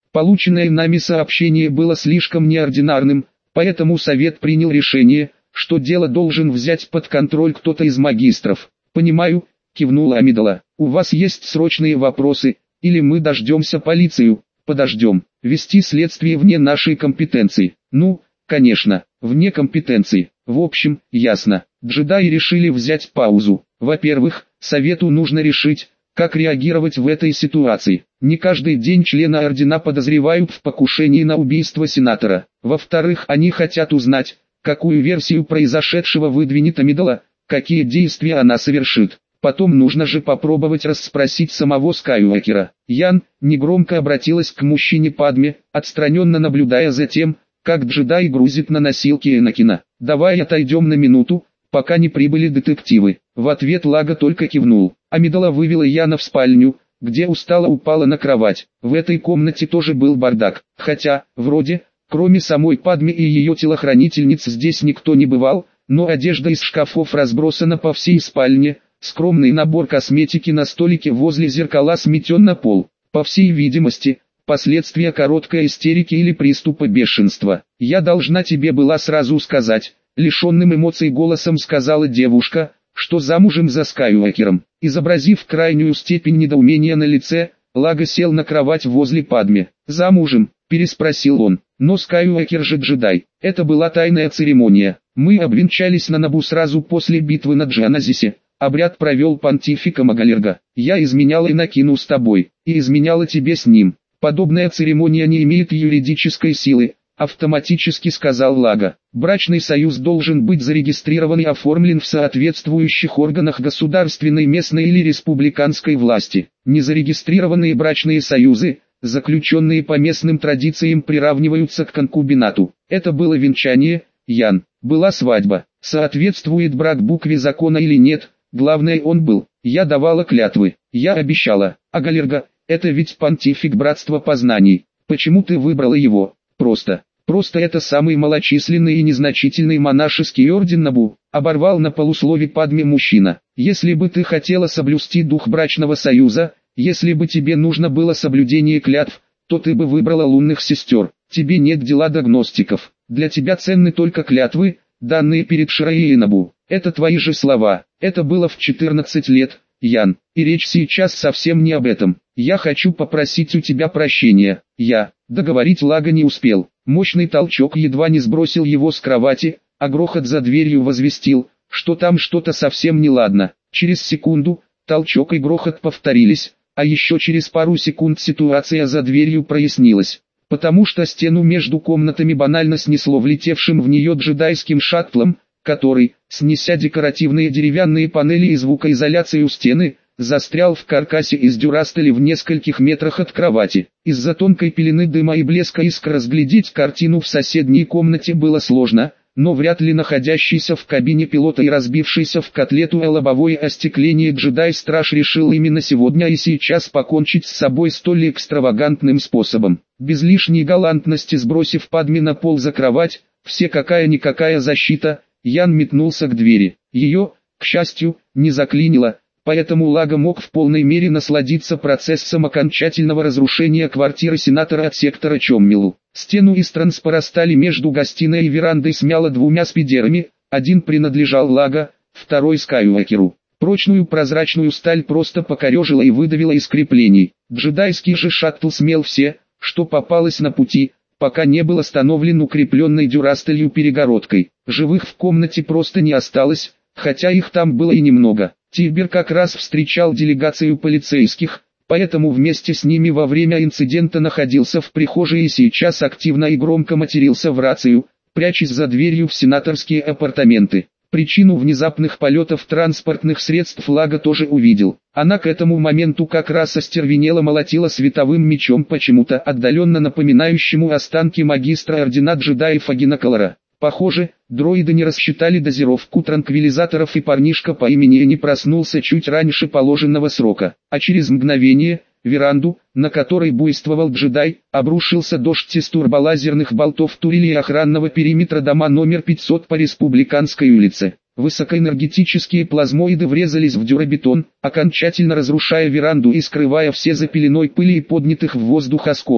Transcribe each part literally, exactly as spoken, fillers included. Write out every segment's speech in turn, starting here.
Полученное нами сообщение было слишком неординарным, поэтому совет принял решение, что дело должен взять под контроль кто-то из магистров. «Понимаю», — кивнула Амидала. «У вас есть срочные вопросы, или мы дождемся полицию?» «Подождем. Вести следствие вне нашей компетенции». «Ну, конечно, вне компетенции. В общем, ясно». Джедаи решили взять паузу. Во-первых, совету нужно решить, как реагировать в этой ситуации. Не каждый день члены Ордена подозревают в покушении на убийство сенатора. Во-вторых, они хотят узнать, какую версию произошедшего выдвинет Амидала, какие действия она совершит. Потом нужно же попробовать расспросить самого Скайуокера. Ян негромко обратилась к мужчине Падме, отстраненно наблюдая за тем, как джедай грузит на носилки Энакина. «Давай отойдем на минуту, пока не прибыли детективы». В ответ Лага только кивнул. Амидала вывела Яна в спальню, где устало упала на кровать. В этой комнате тоже был бардак, хотя, вроде, кроме самой Падме и ее телохранительниц здесь никто не бывал, но одежда из шкафов разбросана по всей спальне, скромный набор косметики на столике возле зеркала сметен на пол. По всей видимости, последствия короткой истерики или приступа бешенства. «Я должна тебе была сразу сказать», — лишенным эмоций голосом сказала девушка, что замужем за Скайуокером. Изобразив крайнюю степень недоумения на лице, Лага сел на кровать возле Падме. «Замужем?» – переспросил он. «Но Скайуокер же джедай. Это была тайная церемония. Мы обвенчались на Набу сразу после битвы на Джаназисе. Обряд провел понтифика Магалерга. Я изменяла Энакину с тобой, и изменяла тебе с ним. Подобная церемония не имеет юридической силы», — автоматически сказал Лага. «Брачный союз должен быть зарегистрирован и оформлен в соответствующих органах государственной, местной или республиканской власти. Незарегистрированные брачные союзы, заключенные по местным традициям, приравниваются к конкубинату. Это было венчание, Ян. Была свадьба. Соответствует брак букве закона или нет, главное он был. Я давала клятвы. Я обещала. А Галерга, это ведь понтифик братства познаний. Почему ты выбрала его? Просто. Просто это самый малочисленный и незначительный монашеский орден Набу», — оборвал на полуслове Падме мужчина. «Если бы ты хотела соблюсти дух брачного союза, если бы тебе нужно было соблюдение клятв, то ты бы выбрала лунных сестер. Тебе нет дела до гностиков. Для тебя ценны только клятвы, данные перед Шираей и Набу. Это твои же слова. Это было в четырнадцать лет, Ян, и речь сейчас совсем не об этом. Я хочу попросить у тебя прощения». Я... Договорить Лага не успел. Мощный толчок едва не сбросил его с кровати, а грохот за дверью возвестил, что там что-то совсем неладно. Через секунду, толчок и грохот повторились, а еще через пару секунд ситуация за дверью прояснилась. Потому что стену между комнатами банально снесло влетевшим в нее джедайским шаттлом, который, снеся декоративные деревянные панели и звукоизоляцию стены, застрял в каркасе из дюрастали в нескольких метрах от кровати. Из-за тонкой пелены дыма и блеска искр разглядеть картину в соседней комнате было сложно, но вряд ли находящийся в кабине пилота и разбившийся в котлету лобовое остекление джедай-страж решил именно сегодня и сейчас покончить с собой столь экстравагантным способом. Без лишней галантности сбросив Падме на пол за кровать, все какая-никакая защита, Ян метнулся к двери. Ее, к счастью, не заклинило, поэтому Лага мог в полной мере насладиться процессом окончательного разрушения квартиры сенатора от сектора Чоммилу. Стену из транспорастали между гостиной и верандой смяло двумя спидерами, один принадлежал Лага, второй Скайуокеру. Прочную прозрачную сталь просто покорежило и выдавило из креплений. Джедайский же шаттл смел все, что попалось на пути, пока не был остановлен укрепленной дюрасталью перегородкой. Живых в комнате просто не осталось, хотя их там было и немного. Тибер как раз встречал делегацию полицейских, поэтому вместе с ними во время инцидента находился в прихожей и сейчас активно и громко матерился в рацию, прячась за дверью в сенаторские апартаменты. Причину внезапных полетов транспортных средств Лага тоже увидел. Она к этому моменту как раз остервенело молотила световым мечом почему-то отдаленно напоминающему останки магистра ордена джедаев Агинакалара. Похоже, дроиды не рассчитали дозировку транквилизаторов и парнишка по имени не проснулся чуть раньше положенного срока. А через мгновение, веранду, на которой буйствовал джедай, обрушился дождь из турболазерных болтов турели и охранного периметра дома номер пятьсот по Республиканской улице. Высокоэнергетические плазмоиды врезались в дюрабетон, окончательно разрушая веранду и скрывая все за пеленой пыли и поднятых в воздух осколков.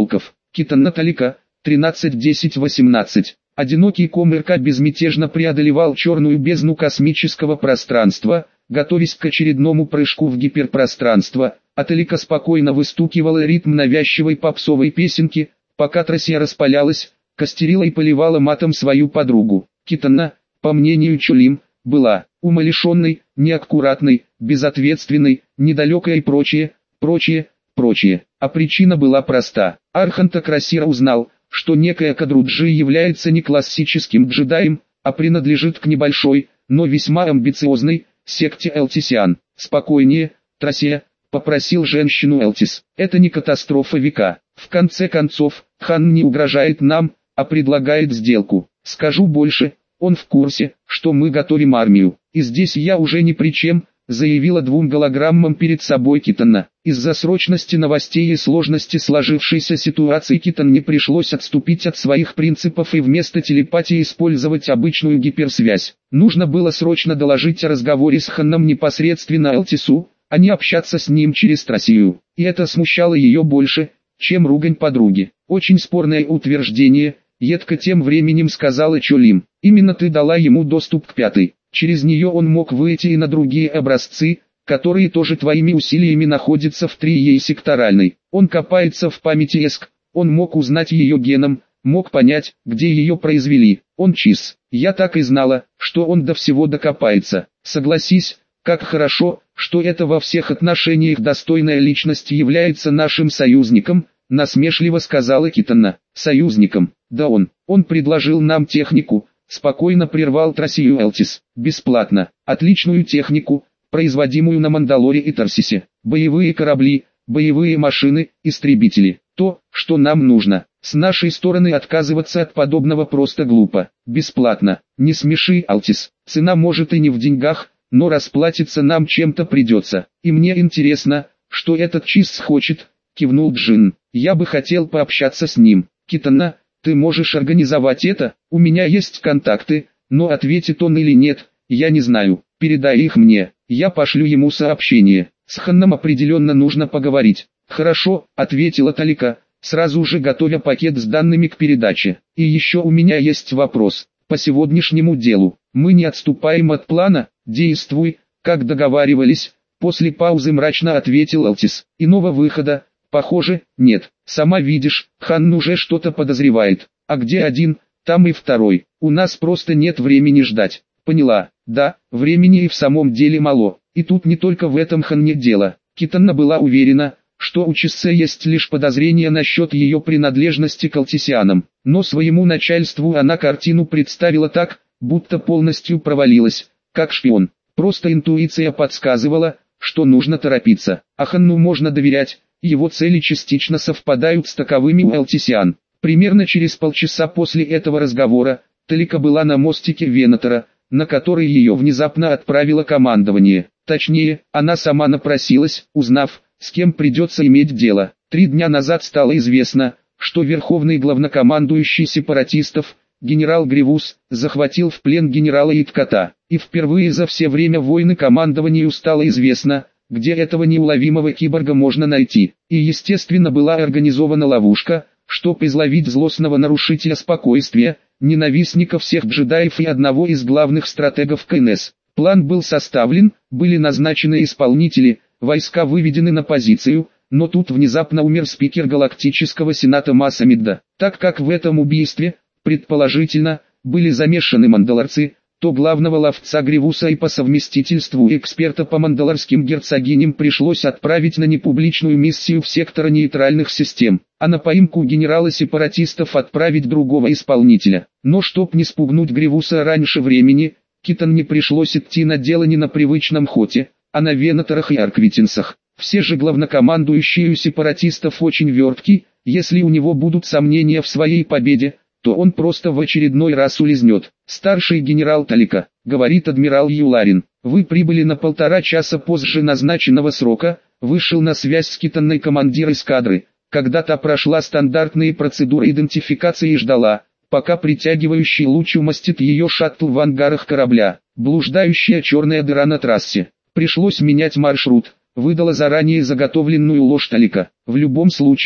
Китанна Талика, тринадцать десять восемнадцать. Одинокий Комырка безмятежно преодолевал черную бездну космического пространства, готовясь к очередному прыжку в гиперпространство, а Талика спокойно выстукивала ритм навязчивой попсовой песенки, пока Трасия распалялась, костерила и поливала матом свою подругу. Китанна, по мнению Чулим, была умалишенной, неаккуратной, безответственной, недалекой и прочее, прочее, прочее. А причина была проста. Арханта Красира узнал, что некая Кадруджи является не классическим джедаем, а принадлежит к небольшой, но весьма амбициозной, секте Элтисиан. «Спокойнее, Трасия», — попросил женщину Элтис. «Это не катастрофа века. В конце концов, хан не угрожает нам, а предлагает сделку. Скажу больше, он в курсе, что мы готовим армию. И здесь я уже ни при чем», — заявила двум голограммам перед собой Китанна. Из-за срочности новостей и сложности сложившейся ситуации Китанне пришлось отступить от своих принципов и вместо телепатии использовать обычную гиперсвязь. Нужно было срочно доложить о разговоре с Ханом непосредственно Элтису, а не общаться с ним через Трасию. И это смущало ее больше, чем ругань подруги. «Очень спорное утверждение», — едко тем временем сказала Чулим. «Именно ты дала ему доступ к пятой. Через нее он мог выйти и на другие образцы, которые тоже твоими усилиями находятся в Трие секторальной. Он копается в памяти Эск, он мог узнать ее геном, мог понять, где ее произвели. Он чиз. Я так и знала, что он до всего докопается. Согласись, как хорошо, что это во всех отношениях достойная личность является нашим союзником», — насмешливо сказала Китанна. «Союзником? Да он, он предложил нам технику», — спокойно прервал Трасию Элтис. «Бесплатно. Отличную технику, производимую на Мандалоре и Тарсисе. Боевые корабли, боевые машины, истребители. То, что нам нужно. С нашей стороны отказываться от подобного просто глупо. Бесплатно. Не смеши, Элтис. Цена может и не в деньгах, но расплатиться нам чем-то придется. И мне интересно, что этот чиз хочет», — кивнул Джин. «Я бы хотел пообщаться с ним. Китанна, ты можешь организовать это? У меня есть контакты, но ответит он или нет, я не знаю. Передай их мне, я пошлю ему сообщение. С Ханном определенно нужно поговорить». «Хорошо», — ответила Талика, сразу же готовя пакет с данными к передаче. «И еще у меня есть вопрос. По сегодняшнему делу, мы не отступаем от плана, действуй, как договаривались», — после паузы мрачно ответил Элтис. «Иного выхода, похоже, нет. Сама видишь, хан уже что-то подозревает. А где один, там и второй. У нас просто нет времени ждать». «Поняла. Да, времени и в самом деле мало. И тут не только в этом хане дело». Китанна была уверена, что у Чиссе есть лишь подозрения насчет ее принадлежности к Элтисианам. Но своему начальству она картину представила так, будто полностью провалилась, как шпион. Просто интуиция подсказывала, что нужно торопиться. А Ханну можно доверять, его цели частично совпадают с таковыми у Элтисиан. Примерно через полчаса после этого разговора, Талика была на мостике Венатора, на который ее внезапно отправило командование. Точнее, она сама напросилась, узнав, с кем придется иметь дело. Три дня назад стало известно, что верховный главнокомандующий сепаратистов, генерал Гривус, захватил в плен генерала Итката. И впервые за все время войны командованию стало известно, где этого неуловимого киборга можно найти. И естественно была организована ловушка, чтобы изловить злостного нарушителя спокойствия, ненавистника всех джедаев и одного из главных стратегов КНС. План был составлен, были назначены исполнители, войска выведены на позицию, но тут внезапно умер спикер Галактического Сената Масамидда. Так как в этом убийстве, предположительно, были замешаны мандалорцы, то главного ловца Гривуса и по совместительству эксперта по мандалорским герцогиням пришлось отправить на непубличную миссию в сектор нейтральных систем, а на поимку генерала-сепаратистов отправить другого исполнителя. Но чтоб не спугнуть Гривуса раньше времени, Китанне пришлось идти на дело не на привычном ходе, а на Венаторах и Арквитинсах. Все же главнокомандующие у сепаратистов очень верткий, если у него будут сомнения в своей победе, то он просто в очередной раз улизнет. «Старший генерал Талика», — говорит адмирал Юларин, — «вы прибыли на полтора часа позже назначенного срока», вышел на связь с Китанной командир эскадры, когда та прошла стандартные процедуры идентификации и ждала, пока притягивающий луч умастит ее шаттл в ангарах корабля. Блуждающая черная дыра на трассе. Пришлось менять маршрут, выдала заранее заготовленную ложь Талика. В любом случае,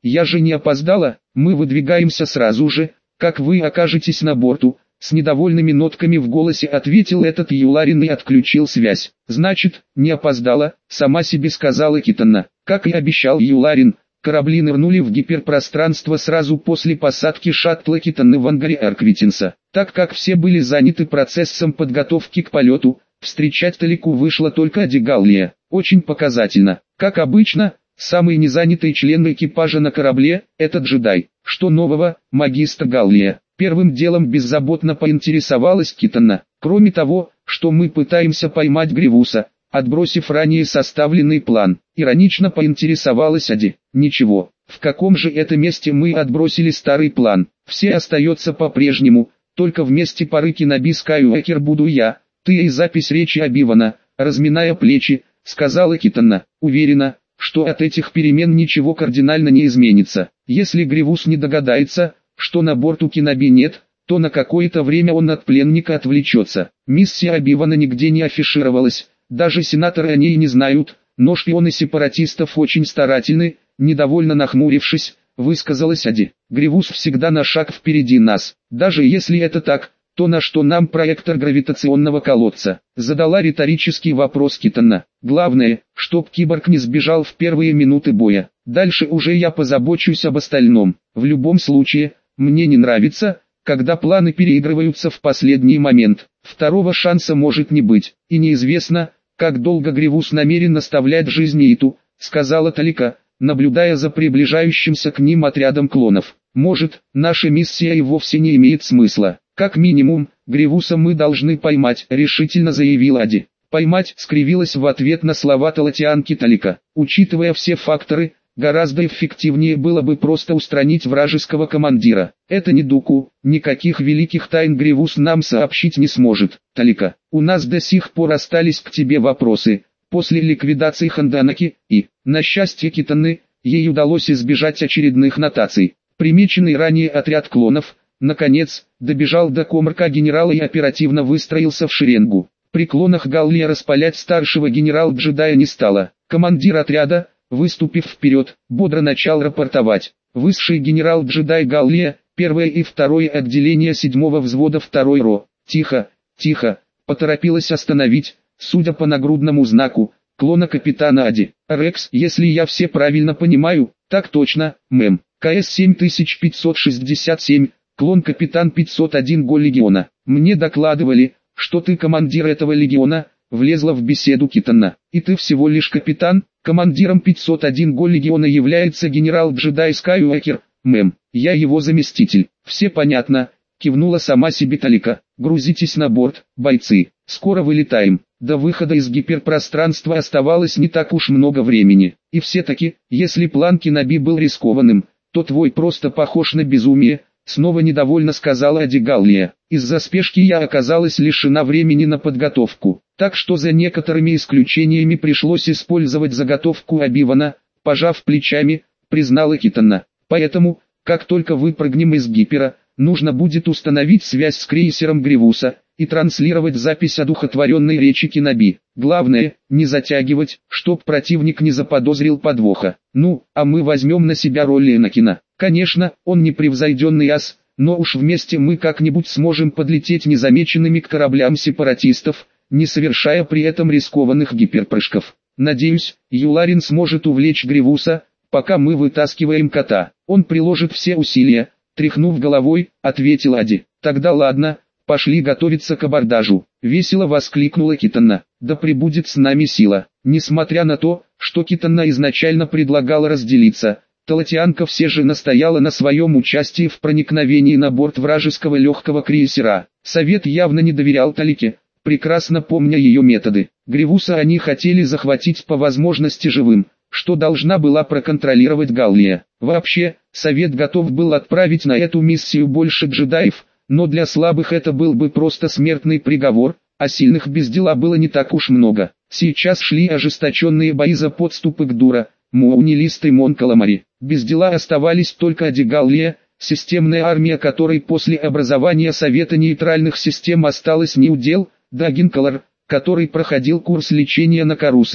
я же не опоздала, мы выдвигаемся сразу же, как вы окажетесь на борту. С недовольными нотками в голосе ответил этот Юларин и отключил связь. Значит, не опоздала, сама себе сказала Китана. Как и обещал Юларин, корабли нырнули в гиперпространство сразу после посадки шаттла Китаны в ангаре Арквитинса. Так как все были заняты процессом подготовки к полету, встречать Талику вышла только Ади Галлия. Очень показательно. Как обычно, самый незанятый член экипажа на корабле – это джедай. Что нового, магистр Галлия? Первым делом беззаботно поинтересовалась Китана. Кроме того, что мы пытаемся поймать Гривуса, отбросив ранее составленный план, иронично поинтересовалась Ади. Ничего, в каком же это месте мы отбросили старый план? Все остается по-прежнему, только вместе пары Киноби Скайуокер буду я, ты и запись речи Оби-Вана, разминая плечи, сказала Китана. Уверена, что от этих перемен ничего кардинально не изменится. Если Гривус не догадается, что на борту Киноби нет, то на какое-то время он от пленника отвлечется. Миссия Оби-Вана нигде не афишировалась, даже сенаторы о ней не знают, но шпионы сепаратистов очень старательны, недовольно нахмурившись, высказалась Ади. Гривус всегда на шаг впереди нас, даже если это так, то на что нам проектор гравитационного колодца? Задала риторический вопрос Китана. Главное, чтоб киборг не сбежал в первые минуты боя. Дальше уже я позабочусь об остальном. В любом случае, мне не нравится, когда планы переигрываются в последний момент. Второго шанса может не быть. И неизвестно, как долго Гривус намерен оставлять жизни Иту, сказала Талика, наблюдая за приближающимся к ним отрядом клонов. Может, наша миссия и вовсе не имеет смысла. Как минимум, Гривуса мы должны поймать, решительно заявил Ади. Поймать, скривилась в ответ на слова Талатианки Талика. Учитывая все факторы, гораздо эффективнее было бы просто устранить вражеского командира. Это не Дуку, никаких великих тайн Гривус нам сообщить не сможет. Талика, у нас до сих пор остались к тебе вопросы. После ликвидации Ханданаки и, на счастье Китаны, ей удалось избежать очередных нотаций. Примеченный ранее отряд клонов, наконец, добежал до коморка генерала и оперативно выстроился в шеренгу. При клонах Галлия распалять старшего генерал-джедая не стала. Командир отряда, выступив вперед, бодро начал рапортовать. Высший генерал-джедай Галлия, первое и второе отделение седьмого взвода второй ро. Тихо, тихо, поторопилась остановить, судя по нагрудному знаку, клона капитана Ади. Рекс, если я все правильно понимаю, так точно, мэм. КС семь тысяч пятьсот шестьдесят семь, клон капитан пятьсот один Го легиона. Мне докладывали, что ты командир этого легиона, влезла в беседу Китана. И ты всего лишь капитан? Командиром пятьсот один Го легиона является генерал-джедай Скайуокер, мэм. Я его заместитель. Все понятно, кивнула сама себе Талика. Грузитесь на борт, бойцы. Скоро вылетаем. До выхода из гиперпространства оставалось не так уж много времени. И все-таки, если план Киноби был рискованным, то твой просто похож на безумие, снова недовольно сказала Ади Галлия. Из-за спешки я оказалась лишена времени на подготовку, так что за некоторыми исключениями пришлось использовать заготовку Оби-Вана, пожав плечами, признала Китана. Поэтому, как только выпрыгнем из гипера, нужно будет установить связь с крейсером Гривуса и транслировать запись одухотворенной речи Киноби. Главное, не затягивать, чтоб противник не заподозрил подвоха. Ну, а мы возьмем на себя роль Энакина. Конечно, он непревзойденный ас, но уж вместе мы как-нибудь сможем подлететь незамеченными к кораблям сепаратистов, не совершая при этом рискованных гиперпрыжков. Надеюсь, Юларин сможет увлечь Гривуса, пока мы вытаскиваем кота. Он приложит все усилия, тряхнув головой, ответил Ади. Тогда ладно, пошли готовиться к абордажу. Весело воскликнула Китана. Да пребудет с нами сила. Несмотря на то, что Китана изначально предлагала разделиться, Талатианка все же настояла на своем участии в проникновении на борт вражеского легкого крейсера. Совет явно не доверял Талике, прекрасно помня ее методы. Гривуса они хотели захватить по возможности живым, что должна была проконтролировать Галлия. Вообще, Совет готов был отправить на эту миссию больше джедаев, но для слабых это был бы просто смертный приговор, а сильных без дела было не так уж много. Сейчас шли ожесточенные бои за подступы к Дура, Муунилист и Монкаламари. Без дела оставались только Ади Галлия, системная армия которой после образования Совета нейтральных систем осталась неудел, да Гинкалар, который проходил курс лечения на Карусанте.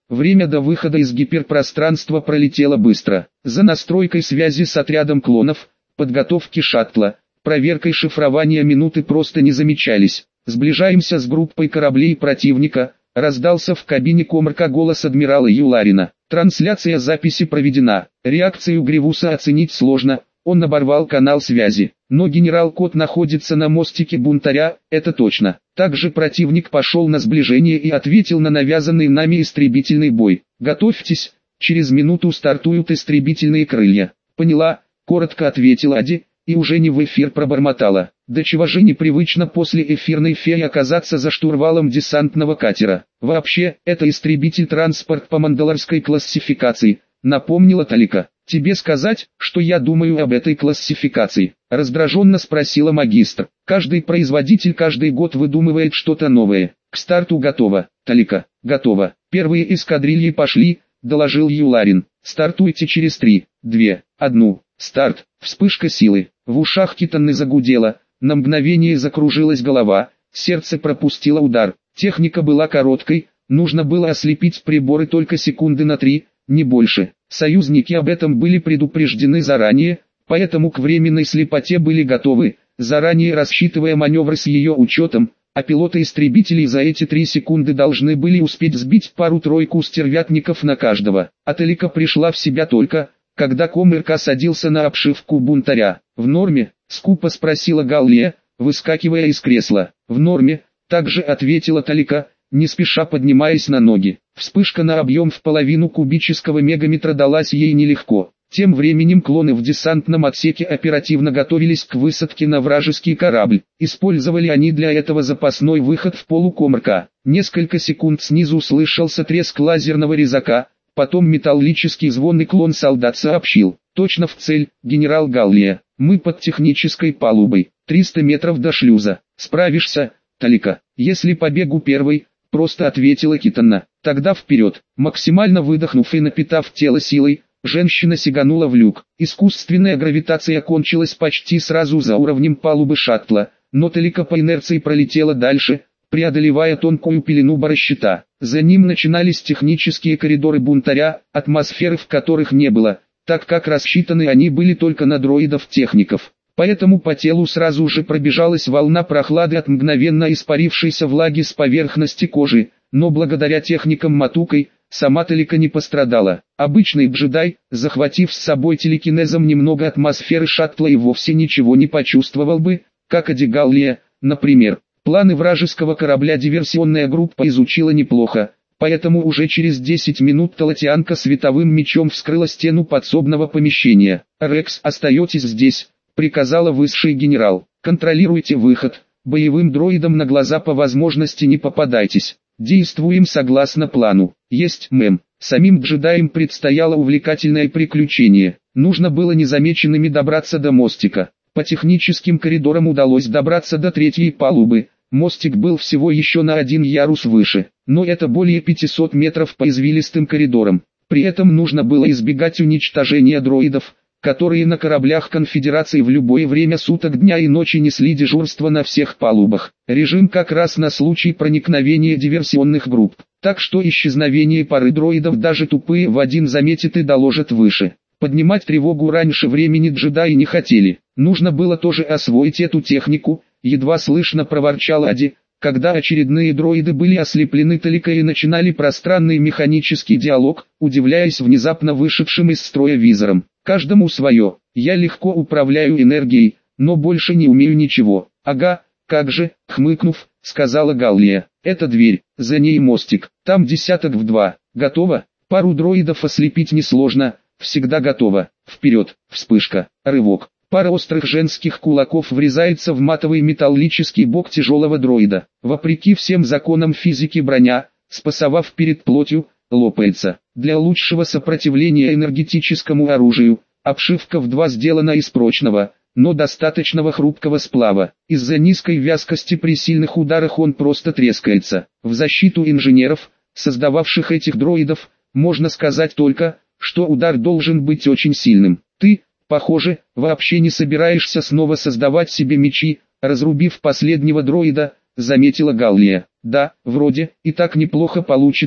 Время до выхода из гиперпространства пролетело быстро. За настройкой связи с отрядом клонов, подготовки шаттла, проверкой шифрования минуты просто не замечались. «Сближаемся с группой кораблей противника», — раздался в кабине Комарка голос адмирала Юларина. «Трансляция записи проведена. Реакцию Гривуса оценить сложно, он оборвал канал связи. Но генерал Кот находится на мостике Бунтаря, это точно. Также противник пошел на сближение и ответил на навязанный нами истребительный бой. Готовьтесь, через минуту стартуют истребительные крылья». «Поняла», — коротко ответила Ади, и уже не в эфир пробормотала. «Да чего же непривычно после эфирной феи оказаться за штурвалом десантного катера. Вообще, это истребитель-транспорт по мандалорской классификации», — напомнила Талика. «Тебе сказать, что я думаю об этой классификации?» — раздраженно спросила магистр. «Каждый производитель каждый год выдумывает что-то новое. К старту готово, Талика, готово. Первые эскадрильи пошли», — доложил Юларин. «Стартуйте через три, две, одну. Старт». Вспышка силы. В ушах Китаны загудело, на мгновение закружилась голова, сердце пропустило удар. Техника была короткой, нужно было ослепить приборы только секунды на три, не больше. Союзники об этом были предупреждены заранее, поэтому к временной слепоте были готовы, заранее рассчитывая маневры с ее учетом, а пилоты истребителей за эти три секунды должны были успеть сбить пару-тройку стервятников на каждого. А Талика пришла в себя только, когда Комарка садился на обшивку Бунтаря. «В норме?» — скупо спросила Галлия, выскакивая из кресла. «В норме», — также ответила Талика, не спеша поднимаясь на ноги. Вспышка на объем в половину кубического мегаметра далась ей нелегко. Тем временем клоны в десантном отсеке оперативно готовились к высадке на вражеский корабль. Использовали они для этого запасной выход в полу Комарка. Несколько секунд снизу слышался треск лазерного резака, потом металлический звон, и клон-солдат сообщил: «Точно в цель, генерал Галлия. Мы под технической палубой. триста метров до шлюза. Справишься, Талика?» «Если побегу первой», — просто ответила Китана. «Тогда вперед». Максимально выдохнув и напитав тело силой, женщина сиганула в люк. Искусственная гравитация кончилась почти сразу за уровнем палубы шаттла, но Талика по инерции пролетела дальше, преодолевая тонкую пелену барощита. За ним начинались технические коридоры Бунтаря, атмосферы в которых не было, так как рассчитаны они были только на дроидов-техников. Поэтому по телу сразу же пробежалась волна прохлады от мгновенно испарившейся влаги с поверхности кожи, но благодаря техникам Матукой, сама Талика не пострадала. Обычный джедай, захватив с собой телекинезом немного атмосферы шаттла, и вовсе ничего не почувствовал бы, как Ади Галлия, например. Планы вражеского корабля диверсионная группа изучила неплохо, поэтому уже через десять минут талатианка световым мечом вскрыла стену подсобного помещения. «Рекс, остаетесь здесь», — приказала высший генерал. «Контролируйте выход, боевым дроидам на глаза по возможности не попадайтесь. Действуем согласно плану». «Есть, мэм». Самим джедаям предстояло увлекательное приключение. Нужно было незамеченными добраться до мостика. По техническим коридорам удалось добраться до третьей палубы. Мостик был всего еще на один ярус выше, но это более пятисот метров по извилистым коридорам. При этом нужно было избегать уничтожения дроидов, которые на кораблях Конфедерации в любое время суток, дня и ночи несли дежурство на всех палубах. Режим как раз на случай проникновения диверсионных групп, так что исчезновение пары дроидов даже тупые в один заметят и доложат выше. Поднимать тревогу раньше времени джедаи не хотели. Нужно было тоже освоить эту технику. Едва слышно проворчал Ади, когда очередные дроиды были ослеплены Таликой и начинали пространный механический диалог, удивляясь внезапно вышедшим из строя визором. «Каждому свое. Я легко управляю энергией, но больше не умею ничего». «Ага, как же», — хмыкнув, сказала Галлия. «Это дверь, за ней мостик, там десяток в два. Готово? Пару дроидов ослепить несложно, всегда готово. Вперед!» Вспышка, рывок. Пара острых женских кулаков врезается в матовый металлический бок тяжелого дроида. Вопреки всем законам физики броня, спасовав перед плотью, лопается. Для лучшего сопротивления энергетическому оружию, обшивка в два сделана из прочного, но достаточного хрупкого сплава. Из-за низкой вязкости при сильных ударах он просто трескается. В защиту инженеров, создававших этих дроидов, можно сказать только, что удар должен быть очень сильным. Ты, похоже, вообще не собираешься снова создавать себе мечи, разрубив последнего дроида, заметила Галлия. «Да, вроде, и так неплохо получится»,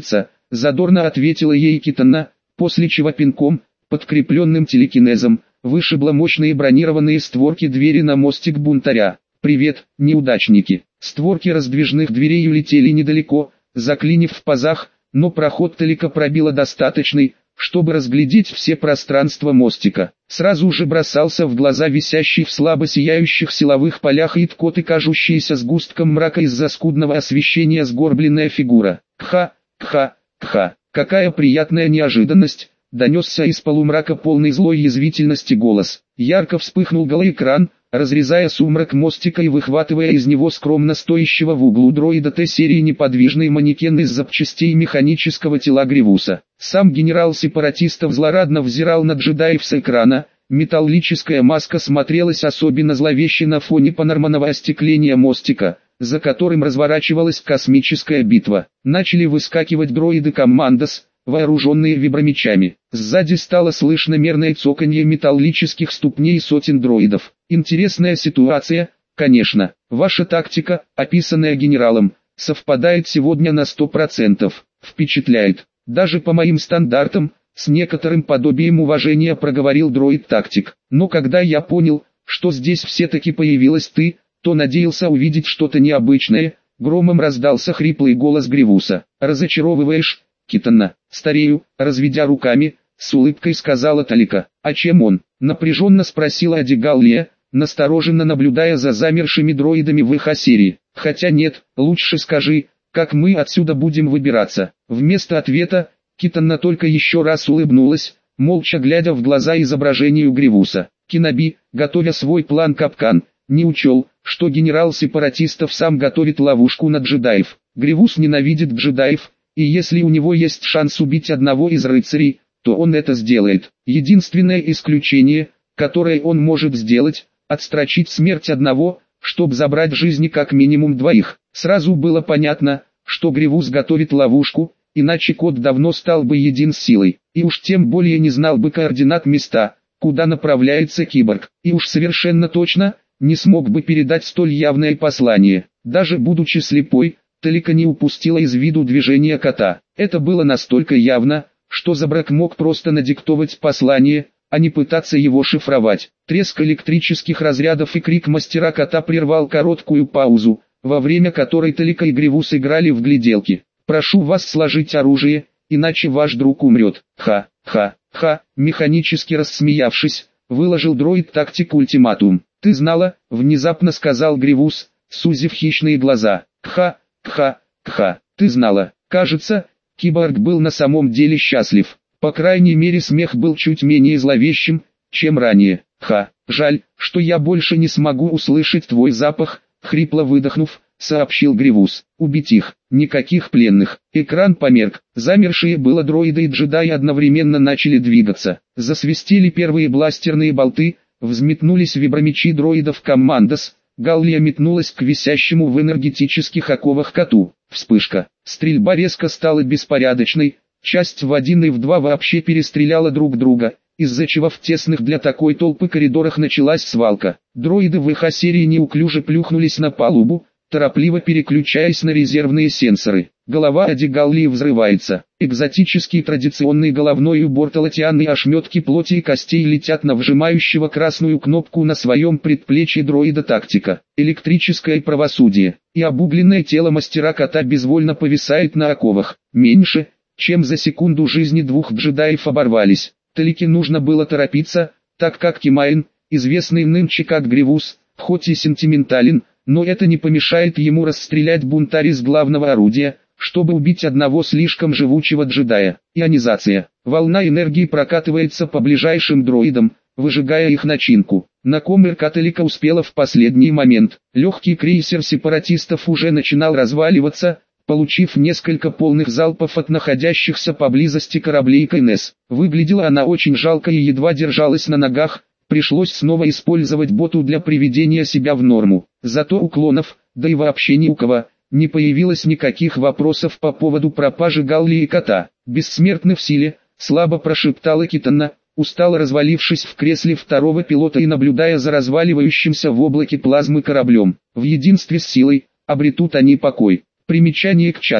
задорно ответила ей Китана, после чего пинком, подкрепленным телекинезом, вышибла мощные бронированные створки двери на мостик бунтаря. «Привет, неудачники!» Створки раздвижных дверей улетели недалеко, заклинив в пазах, но проход Талика пробило достаточный, чтобы разглядеть все пространства мостика. Сразу же бросался в глаза висящий в слабо сияющих силовых полях Иткот и кажущаяся сгустком мрака из-за скудного освещения сгорбленная фигура. «Кха, кха, кха, какая приятная неожиданность!» Донесся из полумрака полный злой язвительности голос. Ярко вспыхнул голоэкран, разрезая сумрак мостика и выхватывая из него скромно стоящего в углу дроида Т-серии неподвижный манекен из запчастей механического тела Гривуса. Сам генерал сепаратистов злорадно взирал на джедаев с экрана, металлическая маска смотрелась особенно зловеще на фоне панорамного остекления мостика, за которым разворачивалась космическая битва. Начали выскакивать дроиды Коммандос, вооруженные вибромечами. Сзади стало слышно мерное цоканье металлических ступней сотен дроидов. Интересная ситуация, конечно. Ваша тактика, описанная генералом, совпадает сегодня на сто процентов. Впечатляет. Даже по моим стандартам, с некоторым подобием уважения проговорил дроид-тактик. Но когда я понял, что здесь все-таки появилась ты, то надеялся увидеть что-то необычное. Громом раздался хриплый голос Гривуса. Разочаровываешь, Китана? Старею, разведя руками, с улыбкой сказала Талика. А чем он? Напряженно спросила Адигаллия, настороженно наблюдая за замершими дроидами в их серии. Хотя нет, лучше скажи, как мы отсюда будем выбираться. Вместо ответа, Китана только еще раз улыбнулась, молча глядя в глаза изображению Гривуса. Киноби, готовя свой план капкан, не учел, что генерал сепаратистов сам готовит ловушку на джедаев. Гривус ненавидит джедаев, и если у него есть шанс убить одного из рыцарей, то он это сделает. Единственное исключение, которое он может сделать, отстрочить смерть одного, чтобы забрать жизни как минимум двоих. Сразу было понятно, что Гривус готовит ловушку, иначе кот давно стал бы един с силой, и уж тем более не знал бы координат места, куда направляется киборг, и уж совершенно точно не смог бы передать столь явное послание. Даже будучи слепой, Талика не упустила из виду движения кота. Это было настолько явно, что Забрак мог просто надиктовать послание, а не пытаться его шифровать. Треск электрических разрядов и крик мастера кота прервал короткую паузу, во время которой Талика и Гривус играли в гляделки. «Прошу вас сложить оружие, иначе ваш друг умрет». «Ха-ха-ха», механически рассмеявшись, выложил дроид-тактик ультиматум. «Ты знала?» — внезапно сказал Гривус, сузив хищные глаза. «Кха, кха, кха, ты знала». Кажется, киборг был на самом деле счастлив. По крайней мере смех был чуть менее зловещим, чем ранее. «Ха, жаль, что я больше не смогу услышать твой запах», — хрипло выдохнув, сообщил Гривус. «Убить их, никаких пленных». Экран померк, замершие было дроиды и джедаи одновременно начали двигаться. Засвистели первые бластерные болты, взметнулись вибромечи дроидов Коммандос, Галлия метнулась к висящему в энергетических оковах коту. Вспышка. Стрельба резко стала беспорядочной, часть в один и в два вообще перестреляла друг друга, из-за чего в тесных для такой толпы коридорах началась свалка. Дроиды в их серии неуклюже плюхнулись на палубу, торопливо переключаясь на резервные сенсоры. Голова Адигаллии взрывается. Экзотический традиционный головной убор Талатиан и ошметки плоти и костей летят на вжимающего красную кнопку на своем предплечье дроида-тактика. Электрическое правосудие. И обугленное тело мастера кота безвольно повисает на оковах. Меньше, чем за секунду жизни двух джедаев оборвались. Талике нужно было торопиться, так как Кимайн, известный нынче как Гривус, хоть и сентиментален, но это не помешает ему расстрелять бунтаря из главного орудия, чтобы убить одного слишком живучего джедая. Ионизация. Волна энергии прокатывается по ближайшим дроидам, выжигая их начинку. На Коммерка Талика успела в последний момент. Легкий крейсер сепаратистов уже начинал разваливаться, получив несколько полных залпов от находящихся поблизости кораблей КНС. Выглядела она очень жалко и едва держалась на ногах. Пришлось снова использовать боту для приведения себя в норму. Зато у клонов, да и вообще ни у кого, не появилось никаких вопросов по поводу пропажи Галлии и кота. «Бессмертны в силе», слабо прошептала Китана, устало развалившись в кресле второго пилота и наблюдая за разваливающимся в облаке плазмы кораблем. В единстве с силой, обретут они покой. Примечание к части.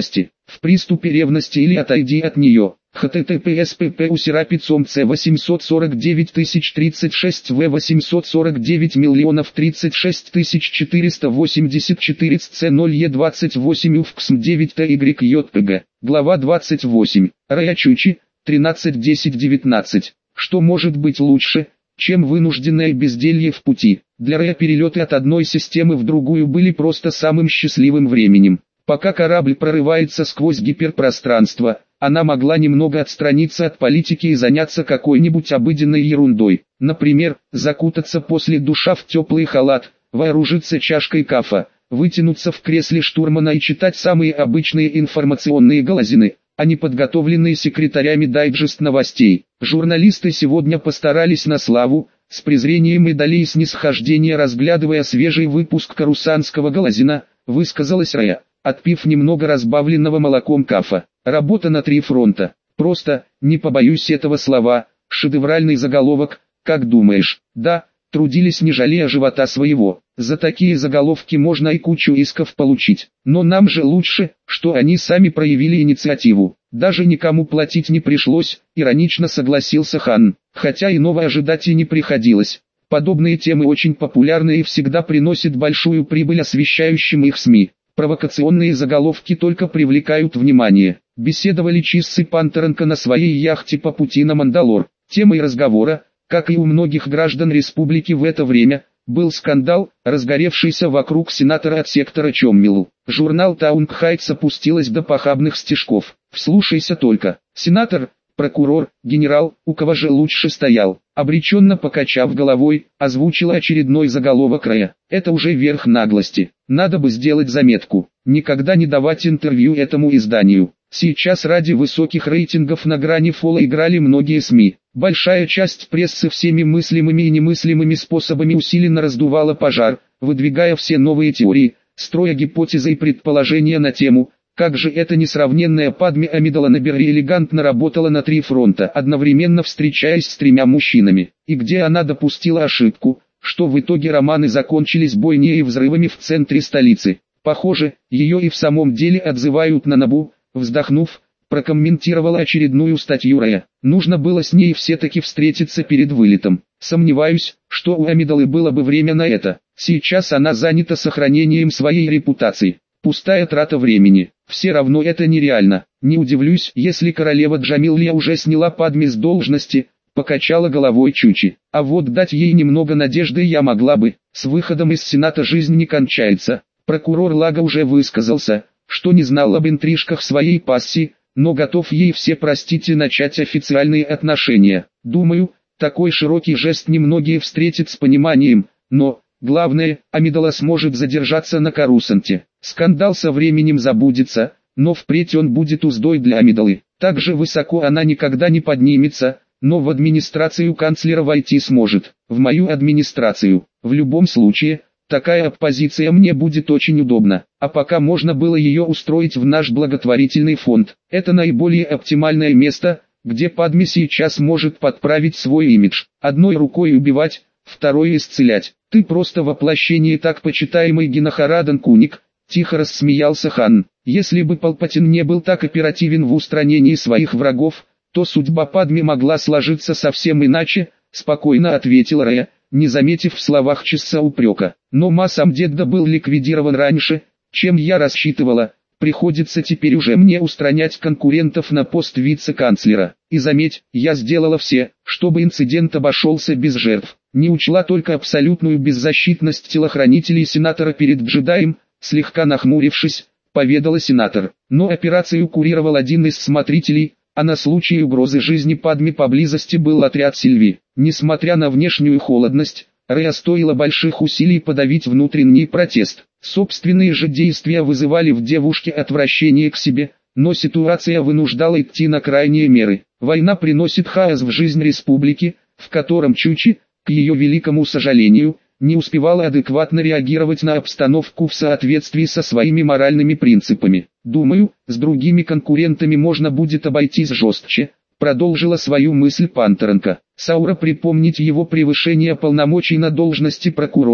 в приступе ревности или отойди от нее. https pp усерапицом c восемьсот сорок девять тысяч тридцать шесть в восемьсот сорок девять миллионов тридцать шесть тысяч четыреста восемьдесят четыре c ноль e двадцать восемь уфксм девять tyjpg. Глава двадцать восемь. Рая Чучи, тринадцать десять девятнадцать. Что может быть лучше, чем вынужденное безделье в пути? Для Рая перелеты от одной системы в другую были просто самым счастливым временем. Пока корабль прорывается сквозь гиперпространство, она могла немного отстраниться от политики и заняться какой-нибудь обыденной ерундой. Например, закутаться после душа в теплый халат, вооружиться чашкой кафе, вытянуться в кресле штурмана и читать самые обычные информационные галазины, а не подготовленные секретарями дайджест новостей. Журналисты сегодня постарались на славу, с презрением и долей снисхождения разглядывая свежий выпуск карусанского галазина, высказалась Рая, отпив немного разбавленного молоком кафе. Работа на три фронта. Просто, не побоюсь этого слова, шедевральный заголовок, как думаешь? Да, трудились не жалея живота своего. За такие заголовки можно и кучу исков получить. Но нам же лучше, что они сами проявили инициативу. Даже никому платить не пришлось, иронично согласился Хан. Хотя иного ожидать и не приходилось. Подобные темы очень популярны и всегда приносят большую прибыль освещающим их СМИ. Провокационные заголовки только привлекают внимание. Беседовали Чисс и Пантеренко на своей яхте по пути на Мандалор. Темой разговора, как и у многих граждан республики в это время, был скандал, разгоревшийся вокруг сенатора от сектора Чоммилл. Журнал Таунг Хайтс опустилась до похабных стишков. Вслушайся только. Сенатор, прокурор, генерал, у кого же лучше стоял, обреченно покачав головой, озвучила очередной заголовок Рая. Это уже верх наглости. Надо бы сделать заметку. Никогда не давать интервью этому изданию. Сейчас ради высоких рейтингов на грани фола играли многие СМИ. Большая часть прессы всеми мыслимыми и немыслимыми способами усиленно раздувала пожар, выдвигая все новые теории, строя гипотезы и предположения на тему, как же эта несравненная Падме Амидала Набери элегантно работала на три фронта, одновременно встречаясь с тремя мужчинами, и где она допустила ошибку, что в итоге романы закончились бойней и взрывами в центре столицы. Похоже, ее и в самом деле отзывают на Набу. Вздохнув, прокомментировала очередную статью Рая. Нужно было с ней все-таки встретиться перед вылетом. Сомневаюсь, что у Амидалы было бы время на это. Сейчас она занята сохранением своей репутации. Пустая трата времени. Все равно это нереально. Не удивлюсь, если королева Джамилия уже сняла Падме с должности, покачала головой Чучи. А вот дать ей немного надежды я могла бы. С выходом из Сената жизнь не кончается. Прокурор Лага уже высказался, что не знал об интрижках своей пассии, но готов ей все простить и начать официальные отношения. Думаю, такой широкий жест немногие встретят с пониманием, но, главное, Амидала сможет задержаться на Карусанте. Скандал со временем забудется, но впредь он будет уздой для Амидалы. Так же высоко она никогда не поднимется, но в администрацию канцлера войти сможет. В мою администрацию, в любом случае. Такая оппозиция мне будет очень удобна, а пока можно было ее устроить в наш благотворительный фонд. Это наиболее оптимальное место, где Падме сейчас может подправить свой имидж. Одной рукой убивать, второй исцелять. Ты просто воплощение так почитаемый Генохарадан Куник, тихо рассмеялся Хан. Если бы Палпатин не был так оперативен в устранении своих врагов, то судьба Падме могла сложиться совсем иначе, спокойно ответил Рая, не заметив в словах Чисса упрека. Но Масам Дедда был ликвидирован раньше, чем я рассчитывала. Приходится теперь уже мне устранять конкурентов на пост вице-канцлера. И заметь, я сделала все, чтобы инцидент обошелся без жертв. Не учла только абсолютную беззащитность телохранителей сенатора перед джедаем, слегка нахмурившись, поведала сенатор. Но операцию курировал один из смотрителей, а на случай угрозы жизни Падме поблизости был отряд Сильви. Несмотря на внешнюю холодность, Рэя стоило больших усилий подавить внутренний протест. Собственные же действия вызывали в девушке отвращение к себе, но ситуация вынуждала идти на крайние меры. Война приносит хаос в жизнь республики, в котором Чучи, к ее великому сожалению, не успевала адекватно реагировать на обстановку в соответствии со своими моральными принципами. Думаю, с другими конкурентами можно будет обойтись жестче, продолжила свою мысль Пантеренко. Саура припомнить его превышение полномочий на должности прокурора,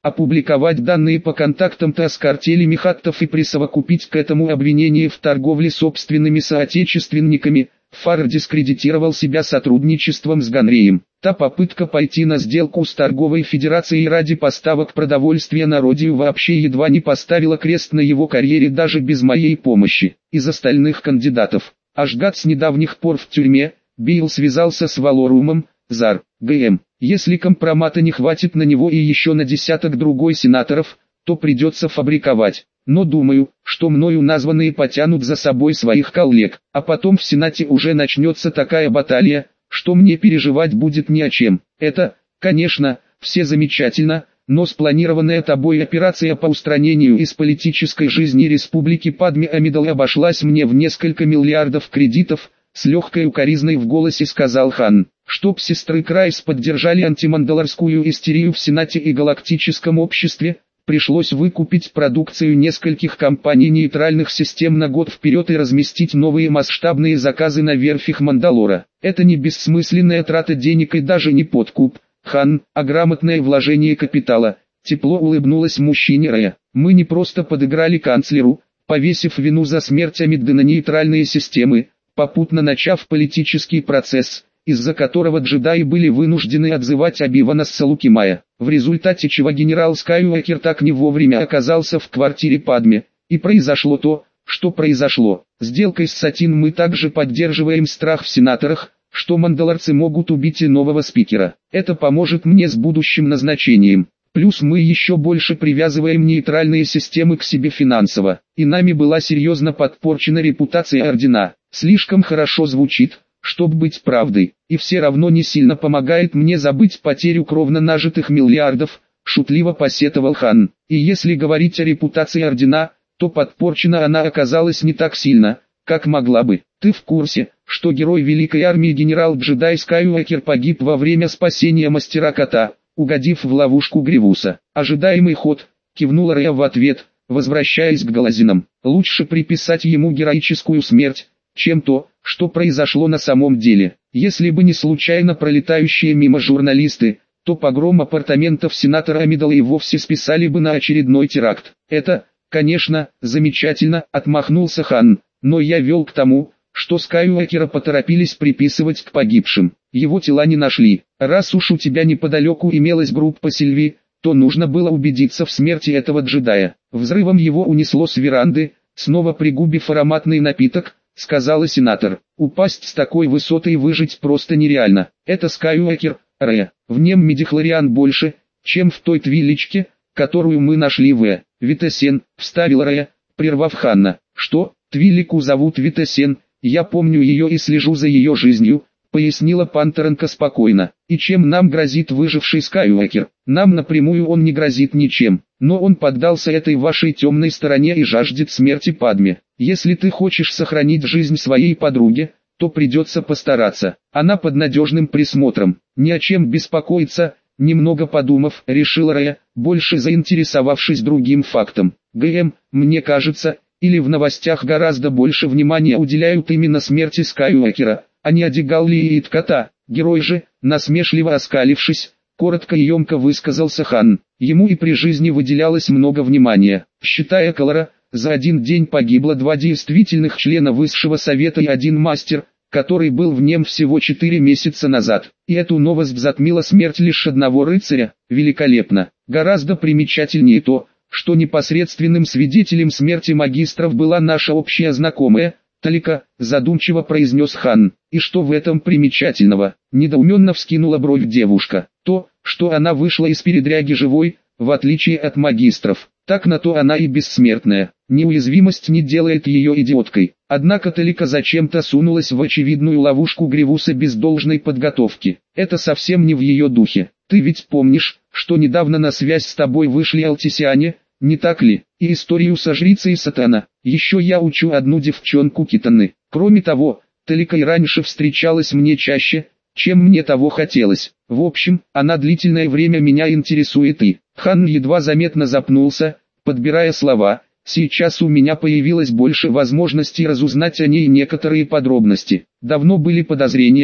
опубликовать данные по контактам ТА с картелями хаттов и присовокупить к этому обвинение в торговле собственными соотечественниками. Фарр дискредитировал себя сотрудничеством с Ганреем. Та попытка пойти на сделку с торговой федерацией ради поставок продовольствия народу вообще едва не поставила крест на его карьере даже без моей помощи. Из остальных кандидатов, Ашгат с недавних пор в тюрьме, Бейл связался с Валорумом, Зар, ГМ. Если компромата не хватит на него и еще на десяток другой сенаторов, то придется фабриковать. Но думаю, что мною названные потянут за собой своих коллег, а потом в Сенате уже начнется такая баталия, что мне переживать будет не о чем. Это, конечно, все замечательно, но спланированная тобой операция по устранению из политической жизни Республики Падме Амидал обошлась мне в несколько миллиардов кредитов, с легкой укоризной в голосе сказал Хан. Чтоб сестры Крайс поддержали антимандалорскую истерию в Сенате и Галактическом обществе, пришлось выкупить продукцию нескольких компаний нейтральных систем на год вперед и разместить новые масштабные заказы на верфях Мандалора. Это не бессмысленная трата денег и даже не подкуп, Хан, а грамотное вложение капитала. Тепло улыбнулась мужчине Рэя. Мы не просто подыграли канцлеру, повесив вину за смерть Амидды на нейтральные системы, попутно начав политический процесс, из-за которого джедаи были вынуждены отзывать Оби-Вана с Салукимая, в результате чего генерал Скайуокер так не вовремя оказался в квартире Падме, и произошло то, что произошло. Сделкой с Сатин мы также поддерживаем страх в сенаторах, что мандалорцы могут убить и нового спикера. Это поможет мне с будущим назначением. Плюс мы еще больше привязываем нейтральные системы к себе финансово, и нами была серьезно подпорчена репутация ордена. Слишком хорошо звучит, чтоб быть правдой, и все равно не сильно помогает мне забыть потерю кровно нажитых миллиардов, шутливо посетовал Хан. И если говорить о репутации ордена, то подпорчена она оказалась не так сильно, как могла бы. Ты в курсе, что герой Великой Армии генерал-джедай Скайуокер погиб во время спасения Мастера Кота, угодив в ловушку Гривуса? Ожидаемый ход, кивнула Рэя в ответ, возвращаясь к Галазинам. Лучше приписать ему героическую смерть, чем то, что произошло на самом деле. Если бы не случайно пролетающие мимо журналисты, то погром апартаментов сенатора Амидала и вовсе списали бы на очередной теракт. Это, конечно, замечательно, отмахнулся Хан, но я вел к тому, что Скайуокера поторопились приписывать к погибшим. Его тела не нашли. Раз уж у тебя неподалеку имелась группа Сильви, то нужно было убедиться в смерти этого джедая. Взрывом его унесло с веранды, снова пригубив ароматный напиток, сказала сенатор. Упасть с такой высоты и выжить просто нереально. Это Скайуокер, Рэя. В нем мидихлориан больше, чем в той твиличке, которую мы нашли в Витасен, вставила Рэя, прервав Ханна. Что, твилику зовут Витасен? Я помню ее и слежу за ее жизнью, пояснила Пантеренко спокойно. И чем нам грозит выживший Скайуокер? Нам напрямую он не грозит ничем, но он поддался этой вашей темной стороне и жаждет смерти Падме. Если ты хочешь сохранить жизнь своей подруге, то придется постараться. Она под надежным присмотром. Ни о чем беспокоиться, немного подумав, решила Рэя, больше заинтересовавшись другим фактом. ГМ, мне кажется, или в новостях гораздо больше внимания уделяют именно смерти Скайуокера, а не Адигалли и Иткота. Герой же, насмешливо оскалившись, коротко и емко высказался Хан. Ему и при жизни выделялось много внимания. Считая Колора, за один день погибло два действительных члена Высшего Совета и один мастер, который был в нем всего четыре месяца назад. И эту новость затмила смерть лишь одного рыцаря. Великолепно. Гораздо примечательнее то, что непосредственным свидетелем смерти магистров была наша общая знакомая, Талика, задумчиво произнес Хан. И что в этом примечательного? Недоуменно вскинула бровь девушка. То, что она вышла из передряги живой, в отличие от магистров. Так на то она и бессмертная. Неуязвимость не делает ее идиоткой. Однако Талика зачем-то сунулась в очевидную ловушку Гривуса без должной подготовки. Это совсем не в ее духе. Ты ведь помнишь, что недавно на связь с тобой вышли алтисиане, не так ли? И историю со жрицей Сатана. Еще я учу одну девчонку Китаны. Кроме того, Талика и раньше встречалась мне чаще, чем мне того хотелось. В общем, она длительное время меня интересует и... Хан едва заметно запнулся, подбирая слова. Сейчас у меня появилось больше возможностей разузнать о ней некоторые подробности. Давно были подозрения,